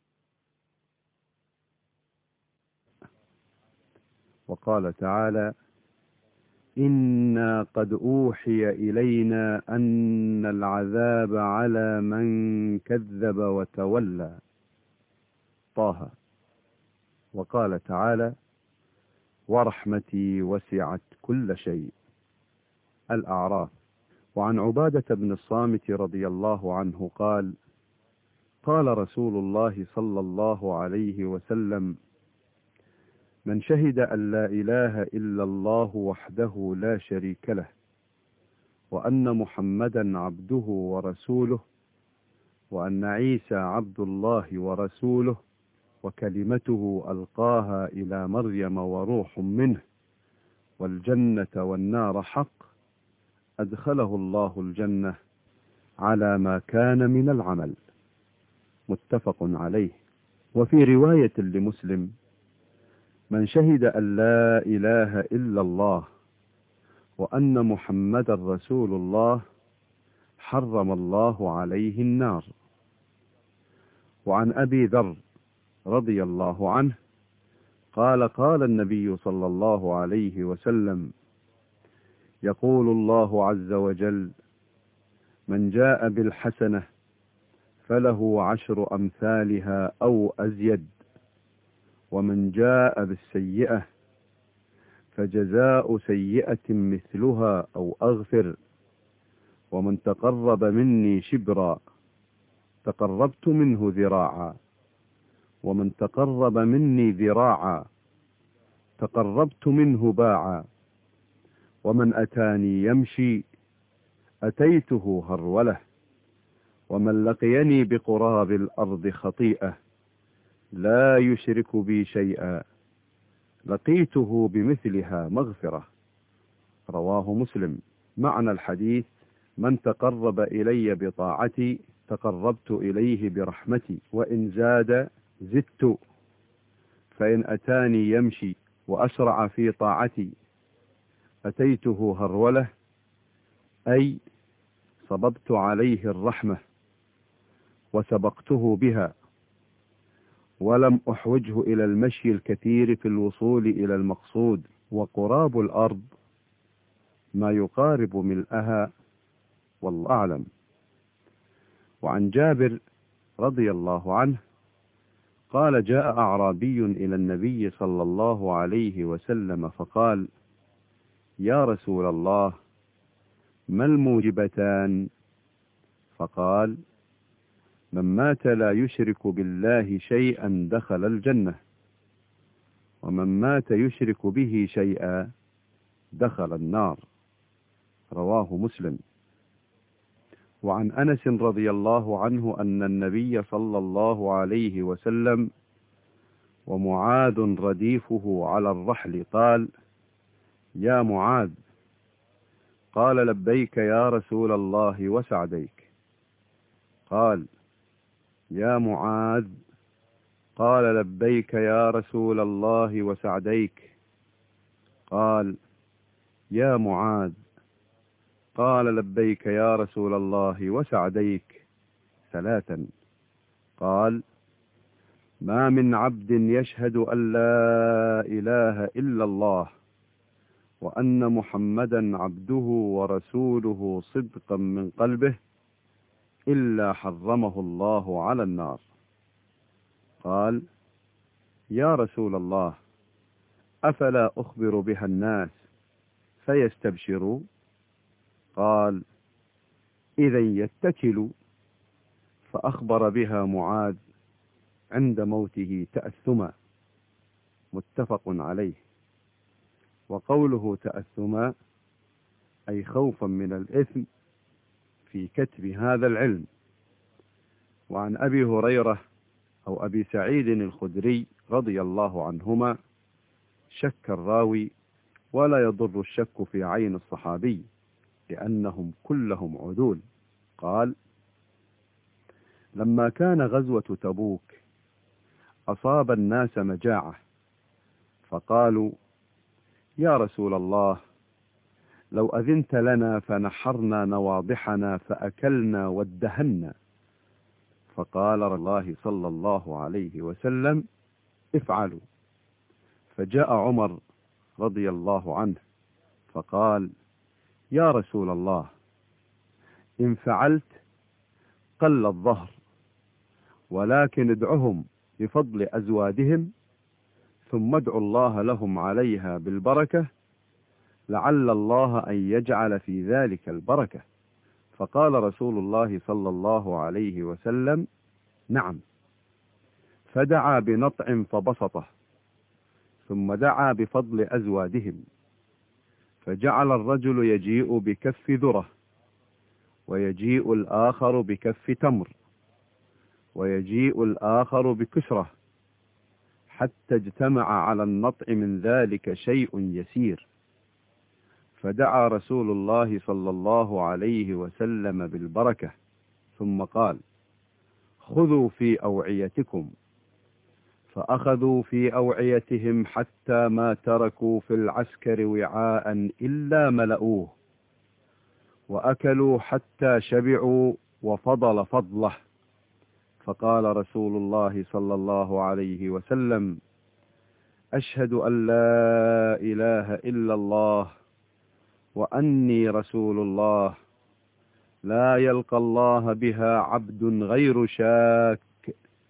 وقال تعالى: إنا قد أوحي إلينا أن العذاب على من كذب وتولى. طه. وقال تعالى: ورحمتي وسعت كل شيء. الأعراف. وعن عبادة بن الصامت رضي الله عنه قال: قال رسول الله صلى الله عليه وسلم: من شهد أن لا إله إلا الله وحده لا شريك له، وأن محمدا عبده ورسوله، وأن عيسى عبد الله ورسوله، وكلمته ألقاها إلى مريم وروح منه، والجنة والنار حق، أدخله الله الجنة على ما كان من العمل. متفق عليه. وفي رواية لمسلم: من شهد أن لا إله إلا الله وأن محمدا رسول الله حرم الله عليه النار. وعن أبي ذر رضي الله عنه قال: قال النبي صلى الله عليه وسلم: يقول الله عز وجل: من جاء بالحسنة فله عشر أمثالها أو أزيد، ومن جاء بالسيئة فجزاء سيئة مثلها أو أغفر. ومن تقرب مني شبرا تقربت منه ذراعا، ومن تقرب مني ذراعا تقربت منه باعا. ومن أتاني يمشي أتيته هرولة، ومن لقيني بقراب الأرض خطيئة لا يشرك بي شيئا لقيته بمثلها مغفرة. رواه مسلم. معنى الحديث: من تقرب إلي بطاعتي تقربت إليه برحمتي، وإن زاد زدت. فإن أتاني يمشي وأسرع في طاعتي أتيته هرولة، أي صببت عليه الرحمة وسبقته بها، ولم أحوجه إلى المشي الكثير في الوصول إلى المقصود. وقراب الأرض ما يقارب ملئها، والله أعلم. وعن جابر رضي الله عنه قال: جاء أعرابي إلى النبي صلى الله عليه وسلم فقال: يا رسول الله، ما الموجبتان؟ فقال: من مات لا يشرك بالله شيئا دخل الجنة، ومن مات يشرك به شيئا دخل النار. رواه مسلم. وعن أنس رضي الله عنه أن النبي صلى الله عليه وسلم ومعاذ رديفه على الرحل قال: يا معاذ. قال: لبيك يا رسول الله وسعديك. قال: يا معاذ. قال: لبيك يا رسول الله وسعديك. قال: يا معاذ. قال: لبيك يا رسول الله وسعديك ثلاثا. قال: ما من عبد يشهد أن لا إله إلا الله وأن محمدا عبده ورسوله صدقا من قلبه إلا حرمه الله على النار. قال: يا رسول الله، أفلا أخبر بها الناس فيستبشروا؟ قال: إذا يتكلوا. فأخبر بها معاذ عند موته تأثما. متفق عليه. وقوله تأثما أي خوفا من الإثم في كتب هذا العلم. وعن أبي هريرة أو أبي سعيد الخدري رضي الله عنهما شك الراوي، ولا يضر الشك في عين الصحابي لأنهم كلهم عدول. قال: لما كان غزوة تبوك أصاب الناس مجاعة، فقالوا: يا رسول الله، لو أذنت لنا فنحرنا نواضحنا فأكلنا وادهنا. فقال الله صلى الله عليه وسلم: افعلوا. فجاء عمر رضي الله عنه فقال: يا رسول الله، إن فعلت قل الظهر، ولكن ادعهم بفضل أزوادهم، ثم ادعوا الله لهم عليها بالبركة، لعل الله أن يجعل في ذلك البركة. فقال رسول الله صلى الله عليه وسلم: نعم. فدعا بنطع فبسطه، ثم دعا بفضل أزوادهم، فجعل الرجل يجيء بكف ذرة، ويجيء الآخر بكف تمر، ويجيء الآخر بكسرة، حتى اجتمع على النطع من ذلك شيء يسير. فدعا رسول الله صلى الله عليه وسلم بالبركة، ثم قال: خذوا في أوعيتكم. فأخذوا في أوعيتهم حتى ما تركوا في العسكر وعاء إلا ملؤوه، وأكلوا حتى شبعوا وفضل فضله. فقال رسول الله صلى الله عليه وسلم: أشهد أن لا إله إلا الله وأني رسول الله، لا يلقى الله بها عبد غير شاك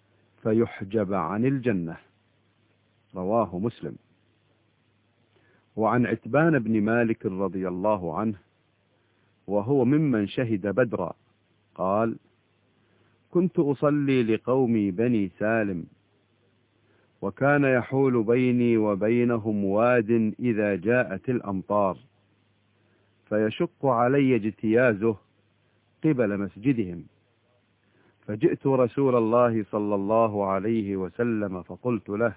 فيحجب عن الجنة. رواه مسلم. وعن عتبان بن مالك رضي الله عنه وهو ممن شهد بدرا قال: كنت أصلي لقومي بني سالم، وكان يحول بيني وبينهم واد إذا جاءت الأمطار، فيشق علي اجتيازه قبل مسجدهم، فجئت رسول الله صلى الله عليه وسلم فقلت له: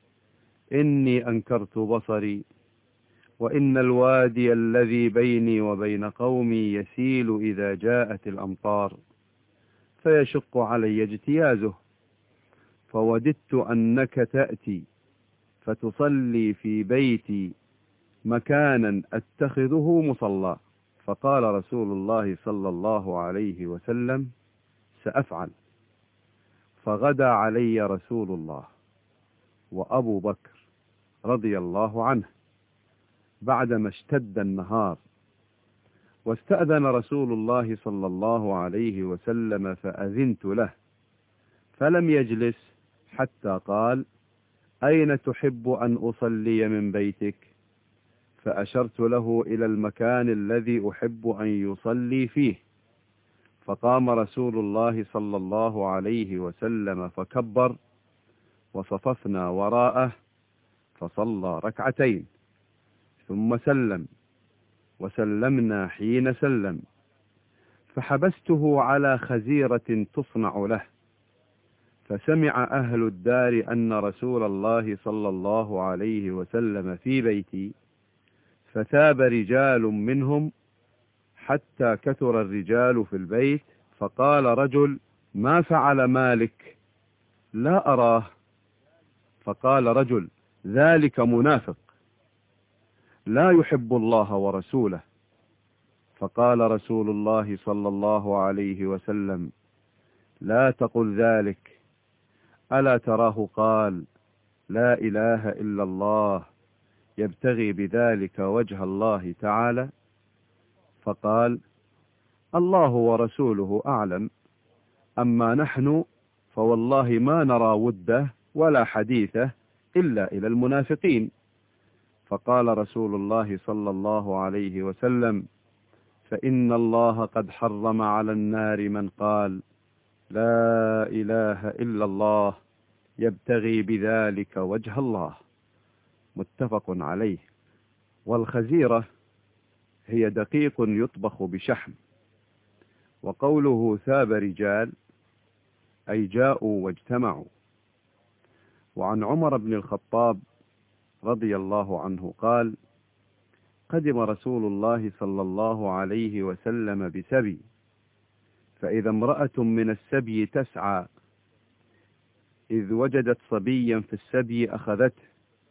إني أنكرت بصري، وإن الوادي الذي بيني وبين قومي يسيل إذا جاءت الأمطار، فيشق علي اجتيازه، فوددت أنك تأتي فتصلي في بيتي مكانا أتخذه مصلى. فقال رسول الله صلى الله عليه وسلم: سأفعل. فغدا علي رسول الله وأبو بكر رضي الله عنه بعدما اشتد النهار، واستأذن رسول الله صلى الله عليه وسلم فأذنت له، فلم يجلس حتى قال: أين تحب أن أصلي من بيتك؟ فأشرت له إلى المكان الذي أحب أن يصلي فيه، فقام رسول الله صلى الله عليه وسلم فكبر، وصففنا وراءه فصلى ركعتين، ثم سلم، وسلمنا حين سلم، فحبسته على خزيرة تصنع له، فسمع أهل الدار أن رسول الله صلى الله عليه وسلم في بيتي، فثاب رجال منهم حتى كثر الرجال في البيت، فقال رجل: ما فعل مالك؟ لا أراه. فقال رجل: ذلك منافق لا يحب الله ورسوله. فقال رسول الله صلى الله عليه وسلم: لا تقل ذلك، ألا تراه قال: لا إله إلا الله يبتغي بذلك وجه الله تعالى؟ فقال: الله ورسوله أعلم، أما نحن فوالله ما نرى وده ولا حديثه إلا إلى المنافقين. فقال رسول الله صلى الله عليه وسلم: فإن الله قد حرم على النار من قال: لا إله إلا الله يبتغي بذلك وجه الله. متفق عليه. والخزيرة هي دقيق يطبخ بشحم. وقوله ثاب رجال أي جاءوا واجتمعوا. وعن عمر بن الخطاب رضي الله عنه قال: قدم رسول الله صلى الله عليه وسلم بسبي، فإذا امرأة من السبي تسعى، إذ وجدت صبيا في السبي أخذته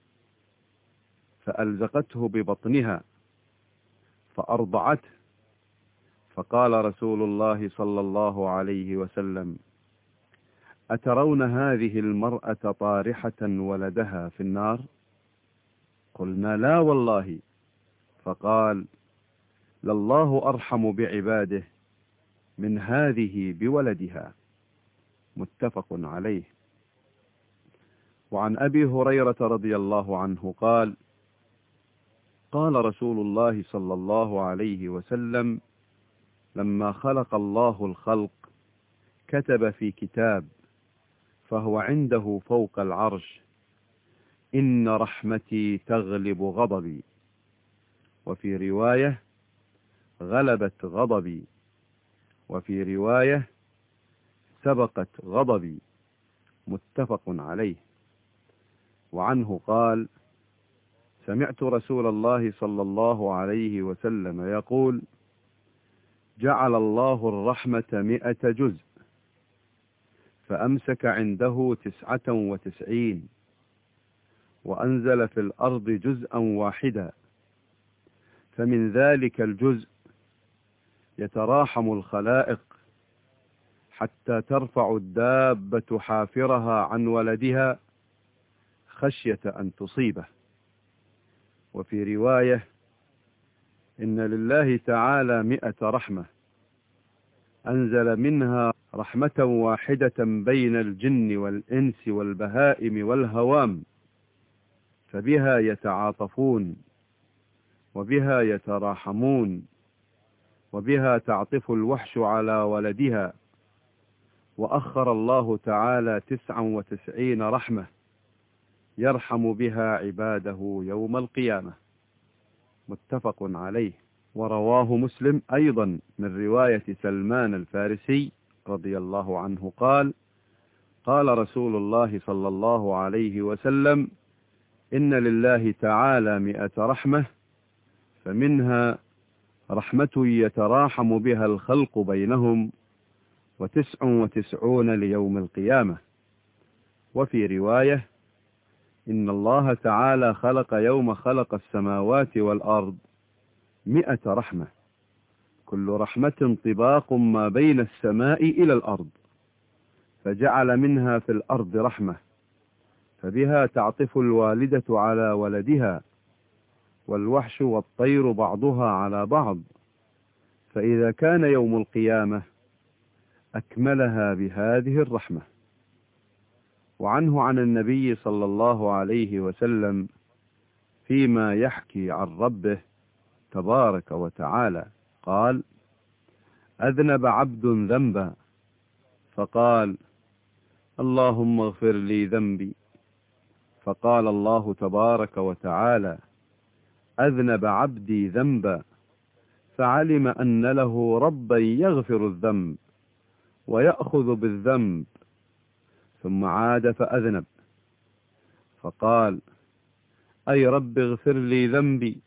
فألزقته ببطنها فأرضعته، فقال رسول الله صلى الله عليه وسلم: أترون هذه المرأة طارحة ولدها في النار؟ قلنا: لا والله. فقال: لله أرحم بعباده من هذه بولدها. متفق عليه. وعن أبي هريرة رضي الله عنه قال: قال رسول الله صلى الله عليه وسلم: لما خلق الله الخلق كتب في كتاب فهو عنده فوق العرش: إن رحمتي تغلب غضبي، وفي رواية: غلبت غضبي، وفي رواية: سبقت غضبي. متفق عليه. وعنه قال: سمعت رسول الله صلى الله عليه وسلم يقول: جعل الله الرحمة مئة جزء، فأمسك عنده تسعة وتسعين، وأنزل في الأرض جزءا واحدا، فمن ذلك الجزء يتراحم الخلائق حتى ترفع الدابة حافرها عن ولدها خشية أن تصيبه. وفي رواية: إن لله تعالى مئة رحمة، أنزل منها رحمة واحدة بين الجن والإنس والبهائم والهوام، فبها يتعاطفون وبها يتراحمون، وبها تعطف الوحش على ولدها. وأخر الله تعالى تسعا وتسعين رحمة يرحم بها عباده يوم القيامة. متفق عليه. ورواه مسلم أيضا من رواية سلمان الفارسي رضي الله عنه قال: قال رسول الله صلى الله عليه وسلم: إن لله تعالى مئة رحمة، فمنها رحمة يتراحم بها الخلق بينهم، وتسع وتسعون ليوم القيامة. وفي رواية: إن الله تعالى خلق يوم خلق السماوات والأرض مئة رحمة، كل رحمة طباق ما بين السماء إلى الأرض، فجعل منها في الأرض رحمة، فبها تعطف الوالدة على ولدها، والوحش والطير بعضها على بعض، فإذا كان يوم القيامة أكملها بهذه الرحمة. وعنه عن النبي صلى الله عليه وسلم فيما يحكي عن ربه تبارك وتعالى قال: أذنب عبد ذنبا فقال: اللهم اغفر لي ذنبي، فقال الله تبارك وتعالى: أذنب عبدي ذنبا، فعلم أن له ربا يغفر الذنب ويأخذ بالذنب، ثم عاد فأذنب، فقال: أي رب اغفر لي ذنبي،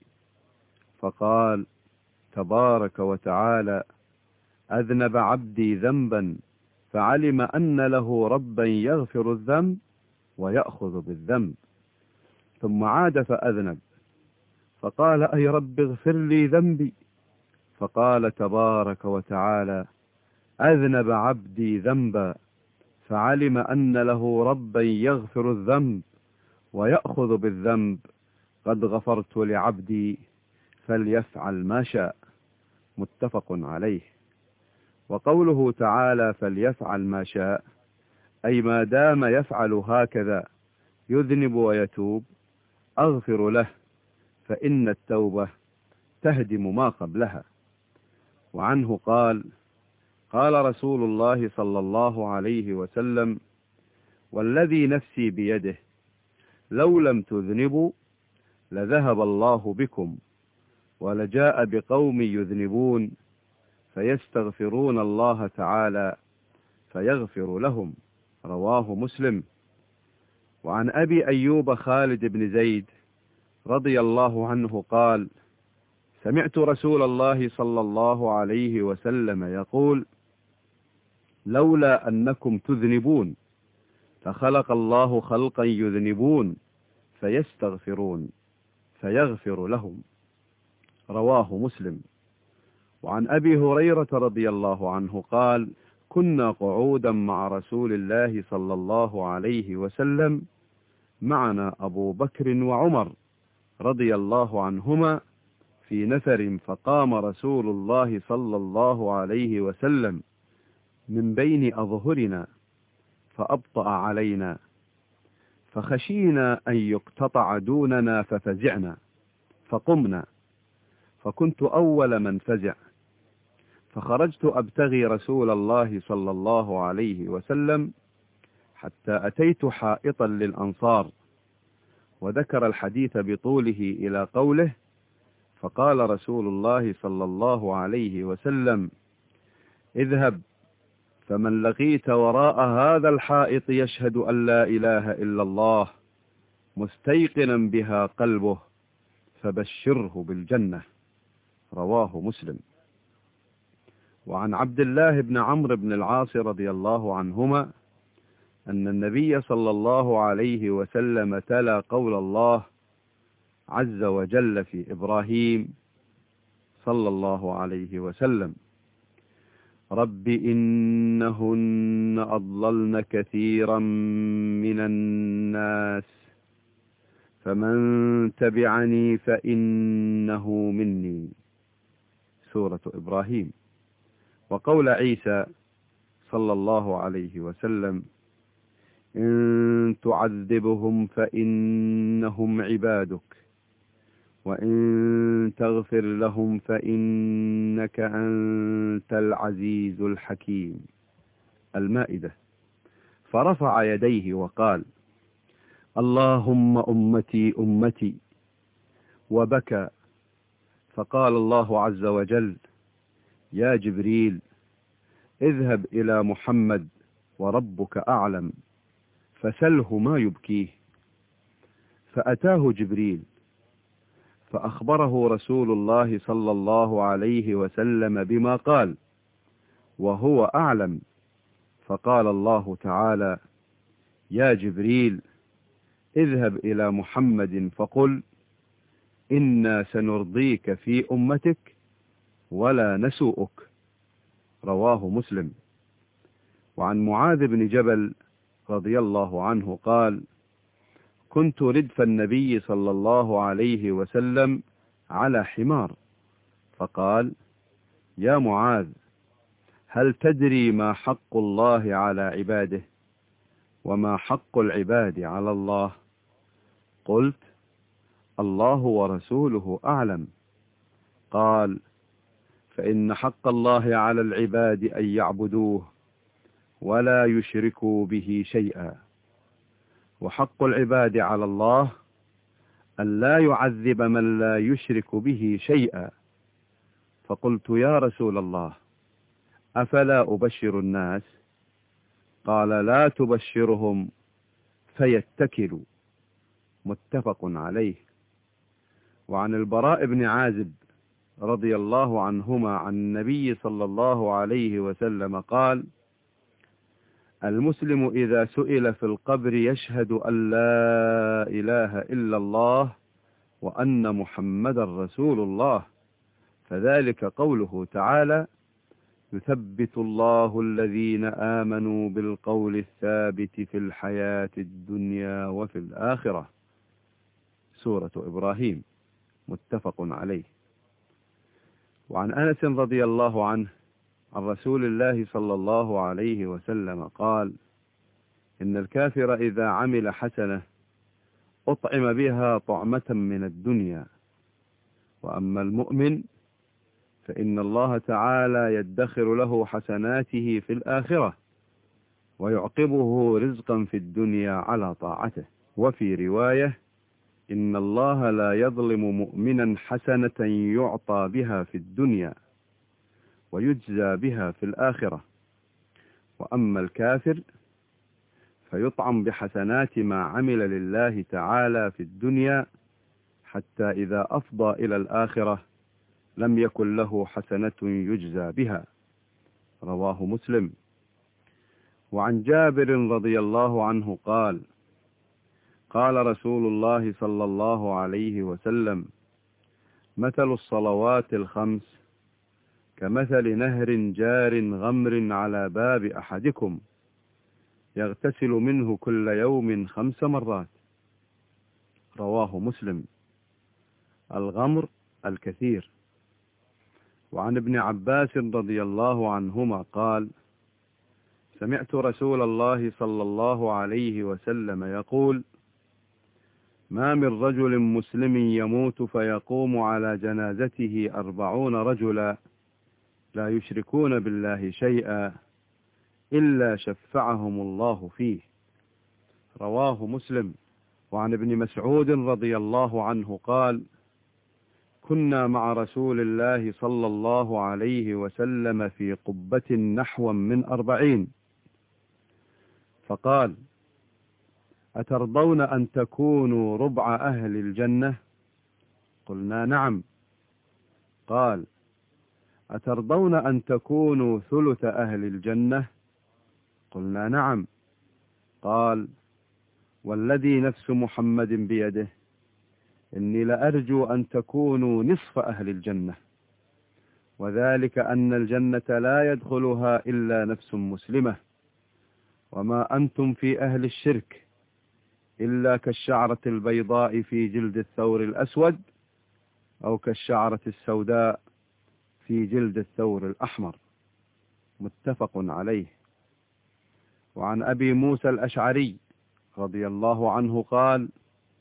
فقال تبارك وتعالى: أذنب عبدي ذنبا، فعلم أن له ربا يغفر الذنب ويأخذ بالذنب، ثم عاد فأذنب، فقال: أي رب اغفر لي ذنبي، فقال تبارك وتعالى: أذنب عبدي ذنبا، فعلم أن له ربا يغفر الذنب ويأخذ بالذنب، قد غفرت لعبدي فليفعل ما شاء. متفق عليه. وقوله تعالى فليفعل ما شاء، أي ما دام يفعل هكذا يذنب ويتوب أغفر له، فإن التوبة تهدم ما قبلها. وعنه قال: قال رسول الله صلى الله عليه وسلم: والذي نفسي بيده لو لم تذنبوا لذهب الله بكم، ولجاء بقوم يذنبون فيستغفرون الله تعالى فيغفر لهم. رواه مسلم. وعن أبي أيوب خالد بن زيد رضي الله عنه قال: سمعت رسول الله صلى الله عليه وسلم يقول: لولا أنكم تذنبون فخلق الله خلقا يذنبون فيستغفرون فيغفر لهم. رواه مسلم. وعن أبي هريرة رضي الله عنه قال: كنا قعودا مع رسول الله صلى الله عليه وسلم، معنا أبو بكر وعمر رضي الله عنهما في نفر، فقام رسول الله صلى الله عليه وسلم من بين أظهرنا فأبطأ علينا، فخشينا أن يقتطع دوننا ففزعنا، فقمنا، فكنت أول من فزع، فخرجت أبتغي رسول الله صلى الله عليه وسلم حتى أتيت حائطا للأنصار، وذكر الحديث بطوله إلى قوله: فقال رسول الله صلى الله عليه وسلم: اذهب فمن لقيت وراء هذا الحائط يشهد أن لا إله إلا الله مستيقنا بها قلبه فبشره بالجنة. رواه مسلم. وعن عبد الله بن عمرو بن العاص رضي الله عنهما أن النبي صلى الله عليه وسلم تلا قول الله عز وجل في إبراهيم صلى الله عليه وسلم: رب إنهن أضللن كثيرا من الناس فمن تبعني فإنه مني. سورة إبراهيم. وقول عيسى صلى الله عليه وسلم: إن تعذبهم فإنهم عبادك وإن تغفر لهم فإنك أنت العزيز الحكيم. المائدة. فرفع يديه وقال: اللهم أمتي أمتي، وبكى. فقال الله عز وجل: يا جبريل، اذهب إلى محمد وربك أعلم، فسله ما يبكيه. فأتاه جبريل فأخبره رسول الله صلى الله عليه وسلم بما قال، وهو أعلم. فقال الله تعالى: يا جبريل، اذهب إلى محمد فقل: إنا سنرضيك في أمتك ولا نسوءك. رواه مسلم. وعن معاذ بن جبل رضي الله عنه قال: كنت ردف النبي صلى الله عليه وسلم على حمار، فقال: يا معاذ، هل تدري ما حق الله على عباده وما حق العباد على الله؟ قلت: الله ورسوله أعلم. قال: فإن حق الله على العباد أن يعبدوه ولا يشركوا به شيئا، وحق العباد على الله أن لا يعذب من لا يشرك به شيئا. فقلت: يا رسول الله، أفلا أبشر الناس؟ قال: لا تبشرهم فيتكلوا. متفق عليه. وعن البراء بن عازب رضي الله عنهما عن النبي صلى الله عليه وسلم قال: المسلم إذا سئل في القبر يشهد أن لا إله إلا الله وأن محمدا رسول الله، فذلك قوله تعالى: يثبت الله الذين آمنوا بالقول الثابت في الحياة الدنيا وفي الآخرة. سورة إبراهيم. متفق عليه. وعن أنس رضي الله عنه عن رسول الله صلى الله عليه وسلم قال: إن الكافر إذا عمل حسنة أطعم بها طعمة من الدنيا، وأما المؤمن فإن الله تعالى يدخر له حسناته في الآخرة ويعقبه رزقا في الدنيا على طاعته. وفي رواية: إن الله لا يظلم مؤمنا حسنة يعطى بها في الدنيا ويجزى بها في الآخرة، وأما الكافر فيطعم بحسنات ما عمل لله تعالى في الدنيا، حتى إذا أفضى إلى الآخرة لم يكن له حسنة يجزى بها. رواه مسلم. وعن جابر رضي الله عنه قال: قال رسول الله صلى الله عليه وسلم: مثل الصلوات الخمس كمثل نهر جار غمر على باب أحدكم يغتسل منه كل يوم خمس مرات. رواه مسلم. الغمر الكثير. وعن ابن عباس رضي الله عنهما قال: سمعت رسول الله صلى الله عليه وسلم يقول: ما من رجل مسلم يموت فيقوم على جنازته أربعون رجلا لا يشركون بالله شيئا إلا شفعهم الله فيه. رواه مسلم. وعن ابن مسعود رضي الله عنه قال: كنا مع رسول الله صلى الله عليه وسلم في قبة نحو من أربعين، فقال: أترضون أن تكونوا ربع أهل الجنة؟ قلنا: نعم. قال: أترضون أن تكونوا ثلث أهل الجنة؟ قلنا: نعم. قال: والذي نفس محمد بيده إني لأرجو أن تكونوا نصف أهل الجنة، وذلك أن الجنة لا يدخلها إلا نفس مسلمة، وما أنتم في أهل الشرك إلا كالشعرة البيضاء في جلد الثور الأسود، أو كالشعرة السوداء في جلد الثور الأحمر. متفق عليه. وعن أبي موسى الأشعري رضي الله عنه قال: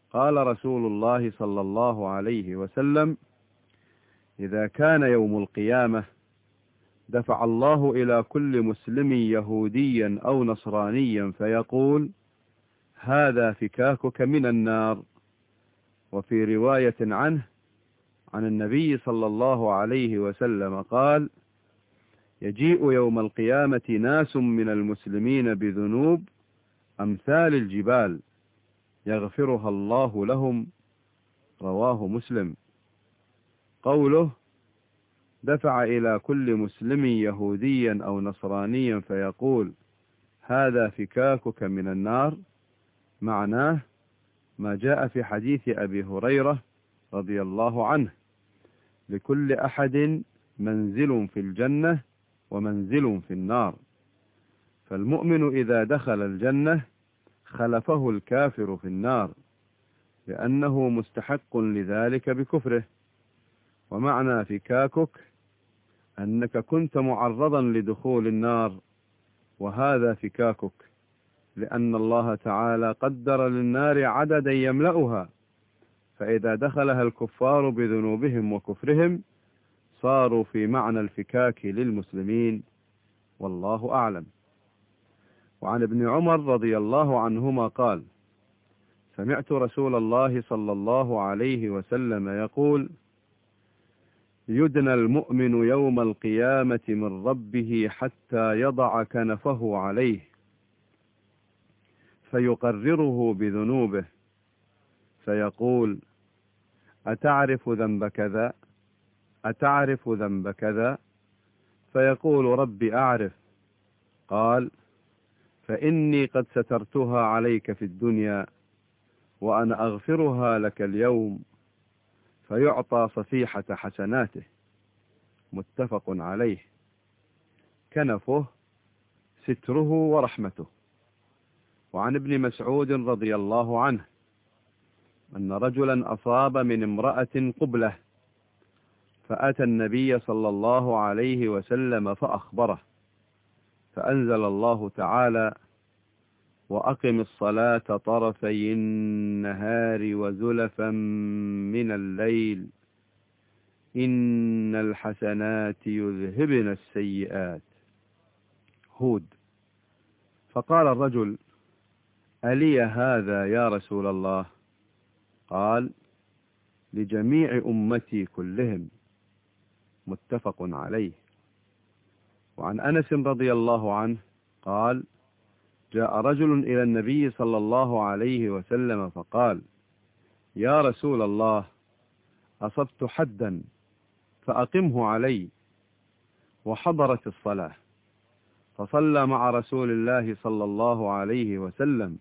قال رسول الله صلى الله عليه وسلم: إذا كان يوم القيامة دفع الله إلى كل مسلم يهوديا أو نصرانيا فيقول: هذا فكاكك من النار. وفي رواية عنه عن النبي صلى الله عليه وسلم قال: يجيء يوم القيامة ناس من المسلمين بذنوب أمثال الجبال يغفرها الله لهم. رواه مسلم. قوله دفع إلى كل مسلم يهوديا أو نصرانيا فيقول: هذا فكاكك من النار، معناه ما جاء في حديث أبي هريرة رضي الله عنه: لكل أحد منزل في الجنة ومنزل في النار، فالمؤمن إذا دخل الجنة خلفه الكافر في النار لأنه مستحق لذلك بكفره. ومعنى فكاكك أنك كنت معرضا لدخول النار، وهذا فكاكك، لأن الله تعالى قدر للنار عددا يملأها، فإذا دخلها الكفار بذنوبهم وكفرهم صاروا في معنى الفكاك للمسلمين، والله أعلم. وعن ابن عمر رضي الله عنهما قال: سمعت رسول الله صلى الله عليه وسلم يقول: يدنى المؤمن يوم القيامة من ربه حتى يضع كنفه عليه فيقرره بذنوبه فيقول: أتعرف ذنب كذا؟ أتعرف ذنب كذا؟ فيقول: ربي أعرف. قال: فإني قد سترتها عليك في الدنيا وأنا أغفرها لك اليوم. فيعطى صفيحة حسناته. متفق عليه. كنفه ستره ورحمته. وعن ابن مسعود رضي الله عنه أن رجلا أصاب من امرأة قبلة، فأتى النبي صلى الله عليه وسلم فأخبره، فأنزل الله تعالى: وأقم الصلاة طرفي النهار وزلفا من الليل إن الحسنات يذهبن السيئات. هود. فقال الرجل: ألي هذا يا رسول الله؟ قال: لجميع أمتي كلهم. متفق عليه. وعن أنس رضي الله عنه قال: جاء رجل إلى النبي صلى الله عليه وسلم فقال: يا رسول الله، أصبت حدا فأقمه علي. وحضرت الصلاة، فصلى مع رسول الله صلى الله عليه وسلم،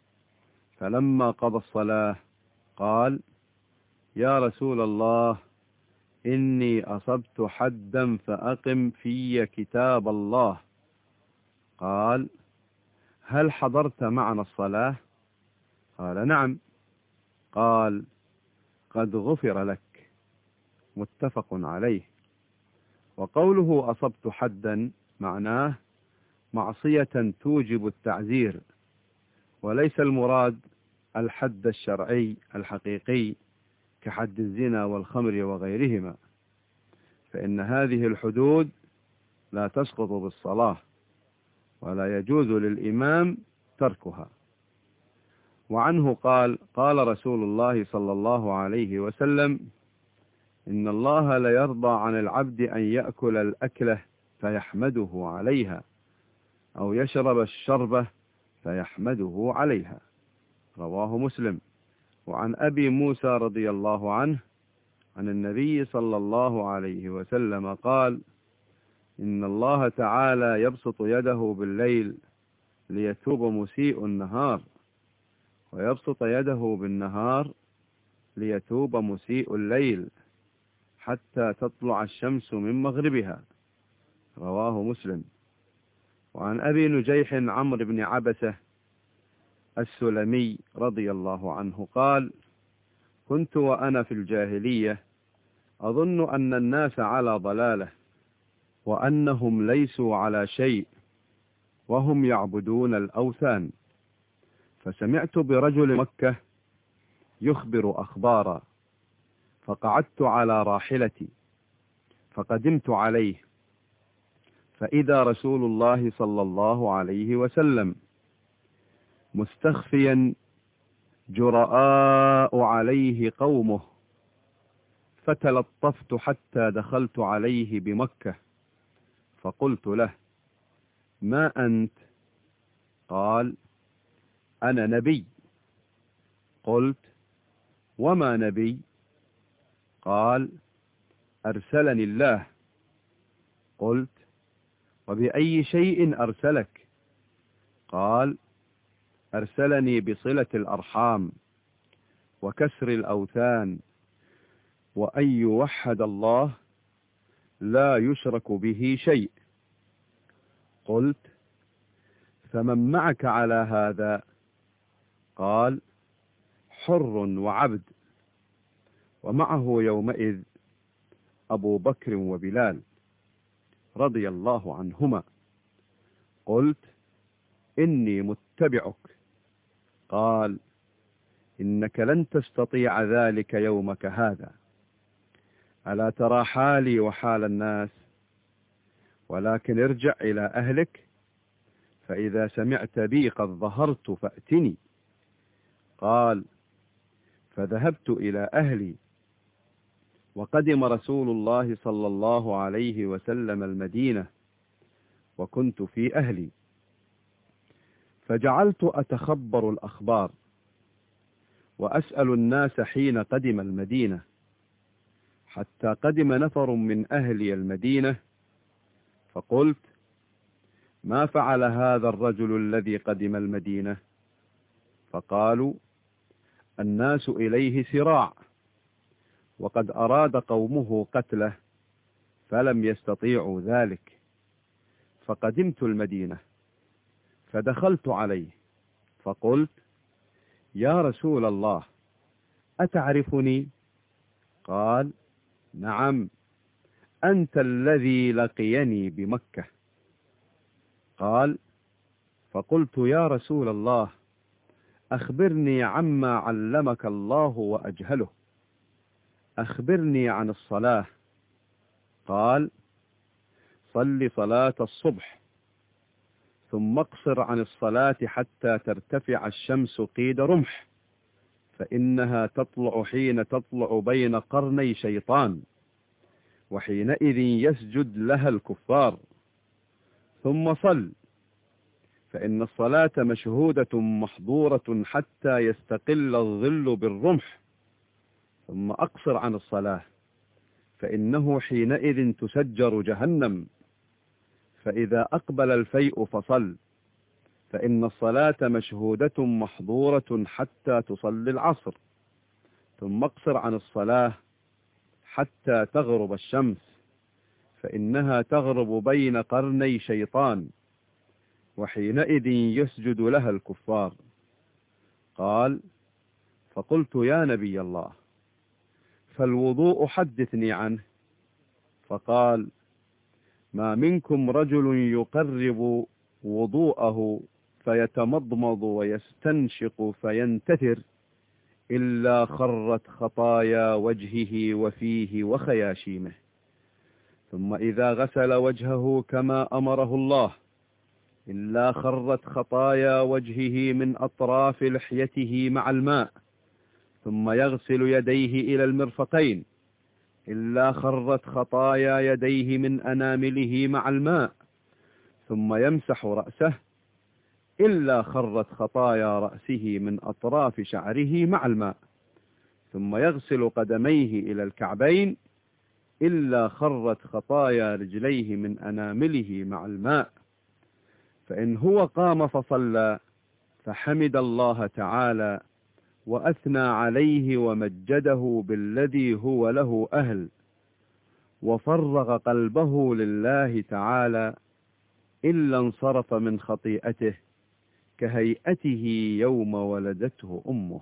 فلما قضى الصلاة قال: يا رسول الله، إني أصبت حدا فأقم في كتاب الله. قال: هل حضرت معنا الصلاة؟ قال: نعم. قال: قد غفر لك. متفق عليه. وقوله أصبت حدا معناه معصية توجب التعزير، وليس المراد الحد الشرعي الحقيقي كحد الزنا والخمر وغيرهما، فإن هذه الحدود لا تسقط بالصلاة، ولا يجوز للإمام تركها. وعنه قال: قال رسول الله صلى الله عليه وسلم: إن الله ليرضى عن العبد أن يأكل الأكلة فيحمده عليها، أو يشرب الشربة فيحمده عليها. رواه مسلم. وعن أبي موسى رضي الله عنه عن النبي صلى الله عليه وسلم قال: إن الله تعالى يبسط يده بالليل ليتوب مسيء النهار، ويبسط يده بالنهار ليتوب مسيء الليل، حتى تطلع الشمس من مغربها. رواه مسلم. وعن أبي نجيح عمرو بن عبسة السلمي رضي الله عنه قال: كنت وأنا في الجاهلية أظن أن الناس على ضلالة، وأنهم ليسوا على شيء، وهم يعبدون الأوثان. فسمعت برجل مكة يخبر أخبارا، فقعدت على راحلتي فقدمت عليه، فإذا رسول الله صلى الله عليه وسلم مستخفيا جرآء عليه قومه، فتلطفت حتى دخلت عليه بمكة، فقلت له: ما أنت؟ قال: أنا نبي. قلت: وما نبي؟ قال: أرسلني الله. قلت: وبأي شيء أرسلك؟ قال: أرسلني بصلة الأرحام وكسر الأوثان، وأن يوحد الله لا يشرك به شيء. قلت: فمن معك على هذا؟ قال: حر وعبد، ومعه يومئذ أبو بكر وبلال رضي الله عنهما. قلت: إني متبعك. قال: إنك لن تستطيع ذلك يومك هذا، ألا ترى حالي وحال الناس؟ ولكن ارجع إلى أهلك، فإذا سمعت بي قد ظهرت فأتني. قال: فذهبت إلى أهلي، وقدم رسول الله صلى الله عليه وسلم المدينة، وكنت في أهلي، فجعلت أتخبر الأخبار وأسأل الناس حين قدم المدينة، حتى قدم نفر من أهلي المدينة، فقلت: ما فعل هذا الرجل الذي قدم المدينة؟ فقالوا: الناس إليه سراع، وقد أراد قومه قتله فلم يستطيعوا ذلك. فقدمت المدينة فدخلت عليه فقلت: يا رسول الله، أتعرفني؟ قال: نعم، أنت الذي لقيني بمكة. قال: فقلت: يا رسول الله، أخبرني عما علمك الله وأجهله، أخبرني عن الصلاة. قال: صل صلاة الصبح، ثم اقصر عن الصلاة حتى ترتفع الشمس قيد رمح، فإنها تطلع حين تطلع بين قرني شيطان، وحينئذ يسجد لها الكفار. ثم صل، فإن الصلاة مشهودة محظورة حتى يستقل الظل بالرمح. ثم أقصر عن الصلاة، فإنه حينئذ تسجر جهنم. فإذا أقبل الفيء فصل، فإن الصلاة مشهودة محظورة حتى تصلي العصر. ثم اقصر عن الصلاة حتى تغرب الشمس، فإنها تغرب بين قرني شيطان، وحينئذ يسجد لها الكفار. قال: فقلت: يا نبي الله، فالوضوء حدثني عنه. فقال: ما منكم رجل يقرب وضوءه فيتمضمض ويستنشق فينتثر إلا خرت خطايا وجهه وفيه وخياشيمه، ثم إذا غسل وجهه كما أمره الله إلا خرت خطايا وجهه من أطراف لحيته مع الماء، ثم يغسل يديه إلى المرفقين إلا خرت خطايا يديه من أنامله مع الماء، ثم يمسح رأسه إلا خرت خطايا رأسه من أطراف شعره مع الماء، ثم يغسل قدميه إلى الكعبين إلا خرت خطايا رجليه من أنامله مع الماء. فإن هو قام فصلى فحمد الله تعالى وأثنى عليه ومجده بالذي هو له أهل، وفرغ قلبه لله تعالى، إلا انصرف من خطيئته كهيئته يوم ولدته أمه.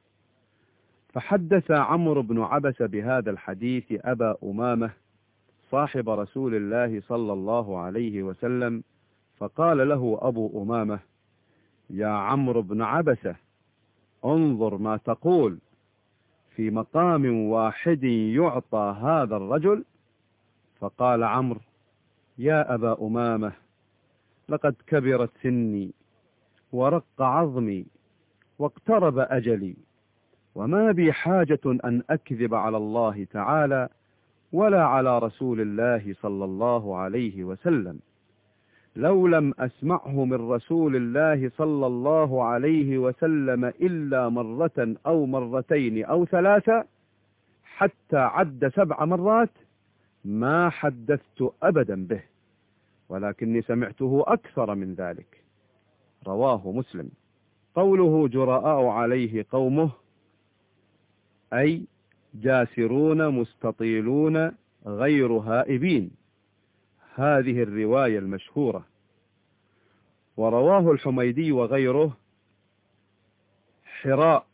فحدث عمرو بن عبس بهذا الحديث أبا أمامة صاحب رسول الله صلى الله عليه وسلم، فقال له أبو أمامة: يا عمرو بن عبسة، انظر ما تقول، في مقام واحد يعطى هذا الرجل؟ فقال عمرو: يا أبا أمامة، لقد كبرت سني ورق عظمي واقترب أجلي، وما بي حاجة أن أكذب على الله تعالى ولا على رسول الله صلى الله عليه وسلم، لو لم أسمعه من رسول الله صلى الله عليه وسلم إلا مرة أو مرتين أو ثلاثة حتى عد سبع مرات ما حدثت أبدا به، ولكني سمعته أكثر من ذلك. رواه مسلم. قوله جراء عليه قومه أي جاسرون مستطيلون غير هائبين، هذه الرواية المشهورة. ورواه الحميدي وغيره حراء،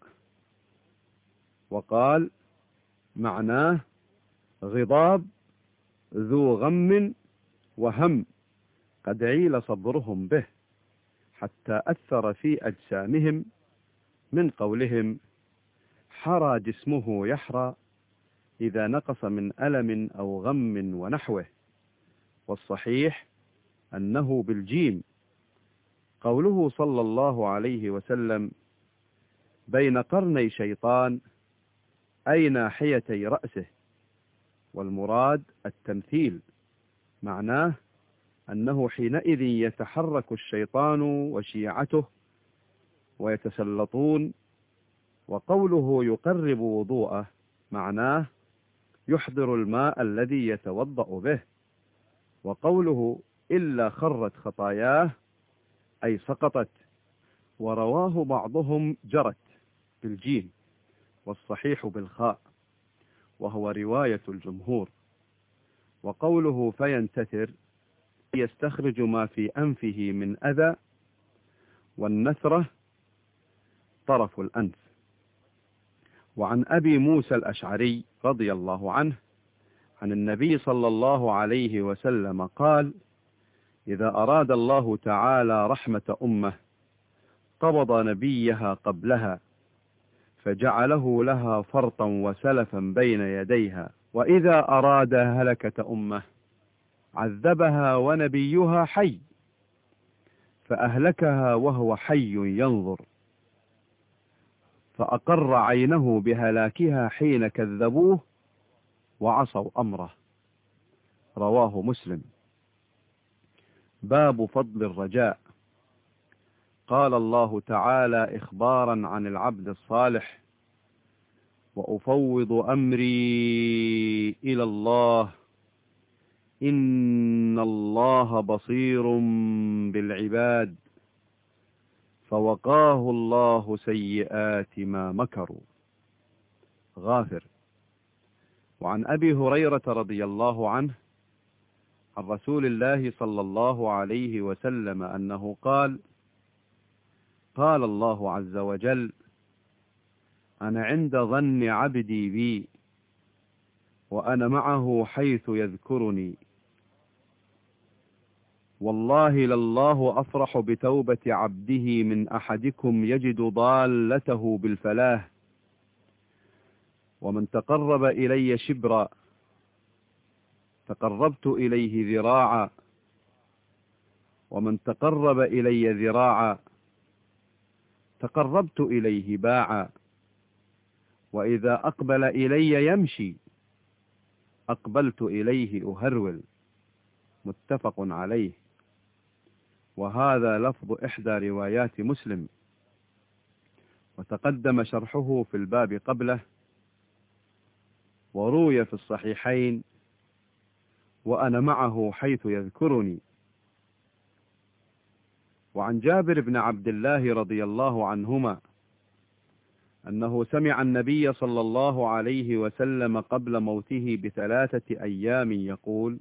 وقال معناه غضاب ذو غم وهم قد عيل صبرهم به حتى أثر في أجسامهم، من قولهم حرى جسمه يحرى إذا نقص من ألم أو غم ونحوه، والصحيح أنه بالجيم. قوله صلى الله عليه وسلم بين قرني شيطان أي ناحيتي رأسه، والمراد التمثيل، معناه أنه حينئذ يتحرك الشيطان وشيعته ويتسلطون. وقوله يقرب وضوءه معناه يحضر الماء الذي يتوضأ به. وقوله إلا خرت خطاياه أي سقطت. ورواه بعضهم جرت بالجيم والصحيح بالخاء، وهو رواية الجمهور. وقوله فينتثر يستخرج ما في أنفه من أذى، والنثرة طرف الأنف. وعن أبي موسى الأشعري رضي الله عنه عن النبي صلى الله عليه وسلم قال: إذا أراد الله تعالى رحمة أمة قبض نبيها قبلها فجعله لها فرطا وسلفا بين يديها، وإذا أراد هلكة أمة عذبها ونبيها حي فأهلكها وهو حي ينظر، فأقر عينه بهلاكها حين كذبوه وعصوا أمره. رواه مسلم. باب فضل الرجاء. قال الله تعالى إخبارا عن العبد الصالح: وأفوض أمري إلى الله إن الله بصير بالعباد، فوقاه الله سيئات ما مكروا. غافر. وعن أبي هريرة رضي الله عنه عن رسول الله صلى الله عليه وسلم أنه قال: قال الله عز وجل: أنا عند ظن عبدي بي وأنا معه حيث يذكرني، والله لله أفرح بتوبة عبده من أحدكم يجد ضالته بالفلاح، ومن تقرب إلي شبرا تقربت إليه ذراعا، ومن تقرب إلي ذراعا تقربت إليه باعا، وإذا أقبل إلي يمشي أقبلت إليه أهرول. متفق عليه. وهذا لفظ إحدى روايات مسلم، وتقدم شرحه في الباب قبله. وروي في الصحيحين: وأنا معه حيث يذكرني. وعن جابر بن عبد الله رضي الله عنهما أنه سمع النبي صلى الله عليه وسلم قبل موته بثلاثة أيام يقول: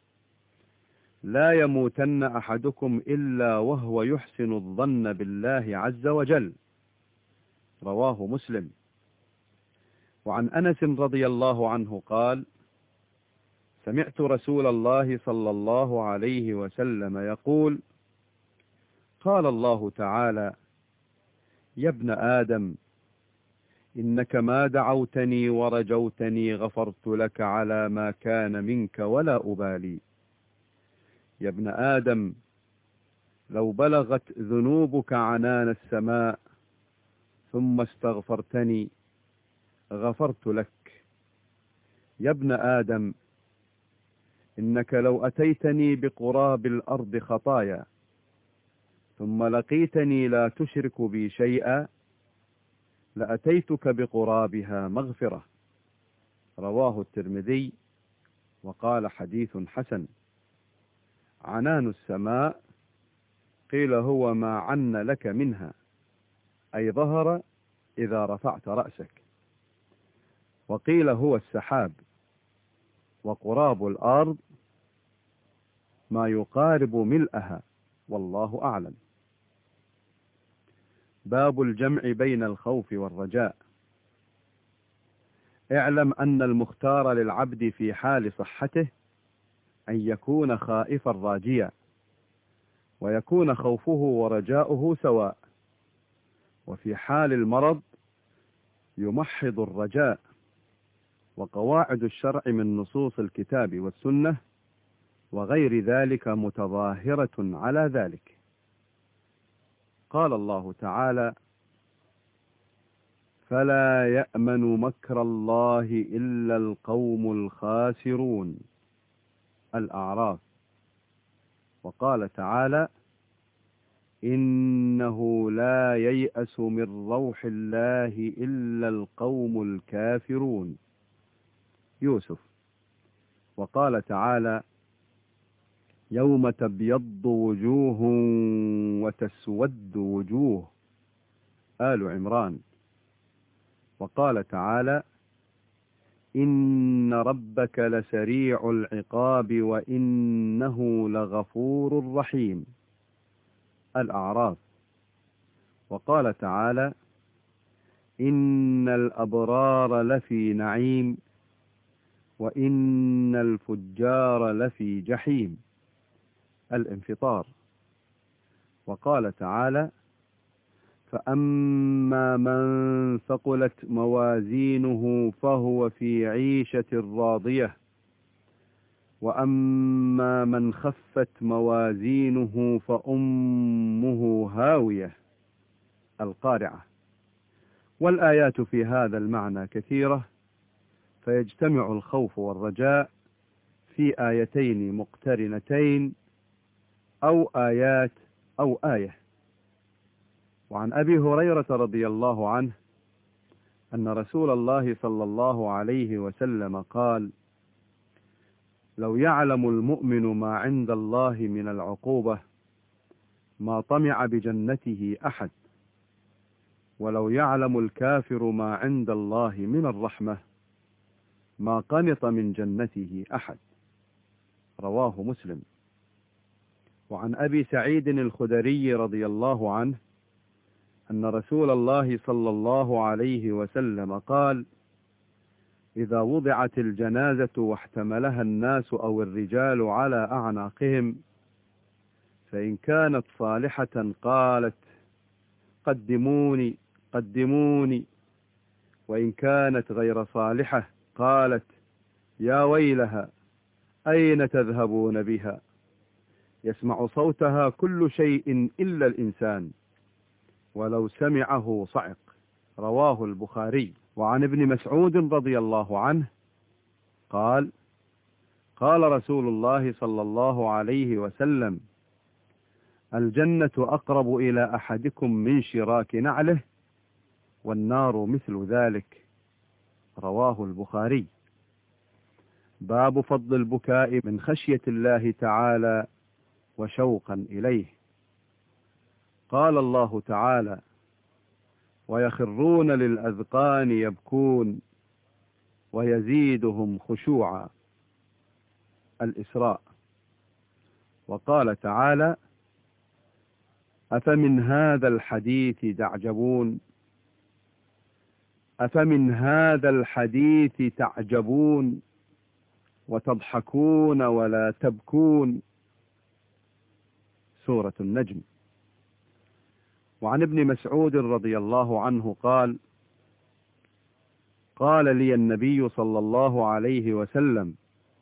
لا يموتن أحدكم إلا وهو يحسن الظن بالله عز وجل. رواه مسلم. وعن أنس رضي الله عنه قال: سمعت رسول الله صلى الله عليه وسلم يقول: قال الله تعالى: يا ابن آدم إنك ما دعوتني ورجوتني غفرت لك على ما كان منك ولا أبالي. يا ابن آدم لو بلغت ذنوبك عنان السماء ثم استغفرتني غفرت لك. يا ابن آدم إنك لو أتيتني بقراب الأرض خطايا ثم لقيتني لا تشرك بي شيئا لأتيتك بقرابها مغفرة. رواه الترمذي وقال حديث حسن. عنان السماء قيل هو ما عن لك منها، أي ظهر إذا رفعت رأسك، وقيل هو السحاب. وقراب الأرض ما يقارب ملئها، والله أعلم. باب الجمع بين الخوف والرجاء. اعلم أن المختار للعبد في حال صحته أن يكون خائفا راجيا، ويكون خوفه ورجاؤه سواء، وفي حال المرض يمحض الرجاء. وقواعد الشرع من نصوص الكتاب والسنة وغير ذلك متظاهرة على ذلك. قال الله تعالى: فلا يأمن مكر الله إلا القوم الخاسرون. الأعراف. وقال تعالى: إنه لا ييأس من روح الله إلا القوم الكافرون. يوسف. وقال تعالى: يوم تبيض وجوه وتسود وجوه. آل عمران. وقال تعالى: إن ربك لسريع العقاب وإنه لغفور رحيم. الأعراف. وقال تعالى: إن الأبرار لفي نعيم وإن الفجار لفي جحيم. الانفطار. وقال تعالى: فأما من ثقلت موازينه فهو في عيشة راضية وأما من خفت موازينه فأمه هاوية. القارعة. والآيات في هذا المعنى كثيرة، فيجتمع الخوف والرجاء في آيتين مقترنتين أو آيات أو آية. وعن أبي هريرة رضي الله عنه أن رسول الله صلى الله عليه وسلم قال: لو يعلم المؤمن ما عند الله من العقوبة ما طمع بجنته أحد، ولو يعلم الكافر ما عند الله من الرحمة ما قنط من جنته أحد. رواه مسلم. وعن أبي سعيد الخدري رضي الله عنه أن رسول الله صلى الله عليه وسلم قال: إذا وضعت الجنازة واحتملها الناس أو الرجال على أعناقهم فإن كانت صالحة قالت: قدموني قدموني، وإن كانت غير صالحة قالت: يا ويلها أين تذهبون بها؟ يسمع صوتها كل شيء إلا الإنسان، ولو سمعه صعق. رواه البخاري. وعن ابن مسعود رضي الله عنه قال: قال رسول الله صلى الله عليه وسلم: الجنة أقرب إلى أحدكم من شراك نعله، والنار مثل ذلك. رواه البخاري. باب فضل البكاء من خشية الله تعالى وشوقا إليه. قال الله تعالى: ويخرون للأذقان يبكون ويزيدهم خشوعا. الإسراء. وقال تعالى: أفمن هذا الحديث تعجبون أفمن هذا الحديث تعجبون وتضحكون ولا تبكون. سورة النجم. وعن ابن مسعود رضي الله عنه قال: قال لي النبي صلى الله عليه وسلم: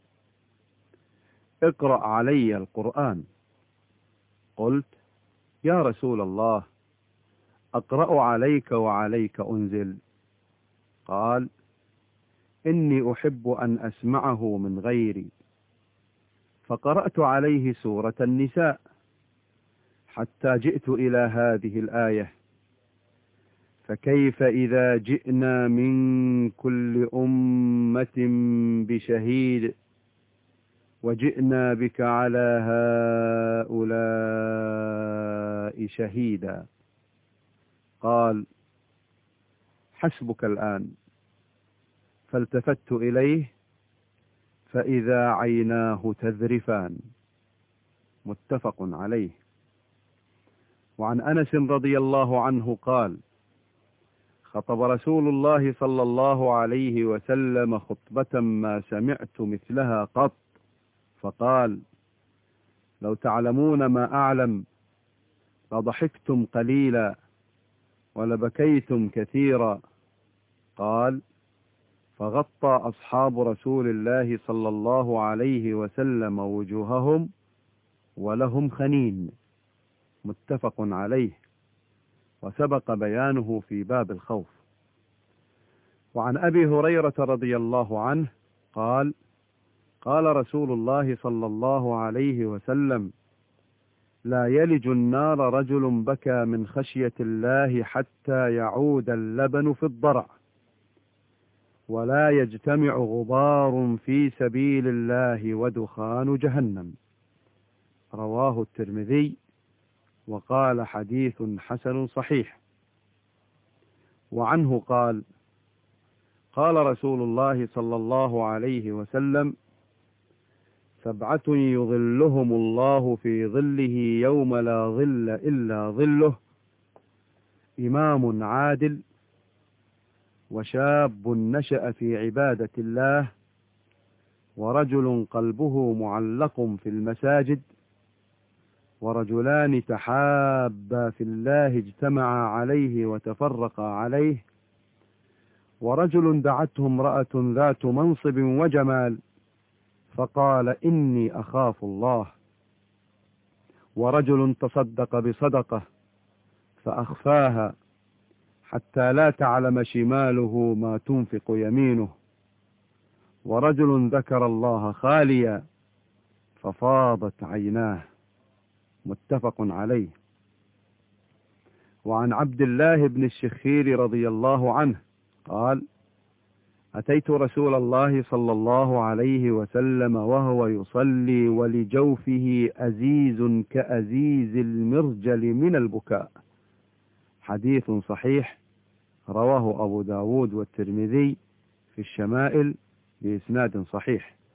اقرأ علي القرآن. قلت: يا رسول الله، أقرأ عليك وعليك أنزل؟ قال: إني أحب أن أسمعه من غيري. فقرأت عليه سورة النساء حتى جئت إلى هذه الآية: فكيف إذا جئنا من كل أمة بشهيد وجئنا بك على هؤلاء شهيدا. قال: حسبك الآن. فالتفت إليه فإذا عيناه تذرفان. متفق عليه. وعن أنس رضي الله عنه قال: خطب رسول الله صلى الله عليه وسلم خطبة ما سمعت مثلها قط، فقال: لو تعلمون ما أعلم لضحكتم قليلا ولبكيتم كثيرا. قال: فغطى أصحاب رسول الله صلى الله عليه وسلم وجوههم ولهم خنين. متفق عليه، وسبق بيانه في باب الخوف. وعن أبي هريرة رضي الله عنه قال: قال رسول الله صلى الله عليه وسلم: لا يلج النار رجل بكى من خشية الله حتى يعود اللبن في الضرع، ولا يجتمع غبار في سبيل الله ودخان جهنم. رواه الترمذي وقال: حديث حسن صحيح. وعنه قال: قال رسول الله صلى الله عليه وسلم: سبعة يظلهم الله في ظله يوم لا ظل إلا ظله: إمام عادل، وشاب نشأ في عبادة الله، ورجل قلبه معلق في المساجد، ورجلان تحابا في الله اجتمعا عليه وتفرقا عليه، ورجل دعته امرأة ذات منصب وجمال فقال: إني أخاف الله، ورجل تصدق بصدقة فأخفاها حتى لا تعلم شماله ما تنفق يمينه، ورجل ذكر الله خاليا ففاضت عيناه. متفق عليه. وعن عبد الله بن الشخير رضي الله عنه قال: أتيت رسول الله صلى الله عليه وسلم وهو يصلي ولجوفه أزيز كأزيز المرجل من البكاء. حديث صحيح، رواه أبو داود والترمذي في الشمائل بإسناد صحيح.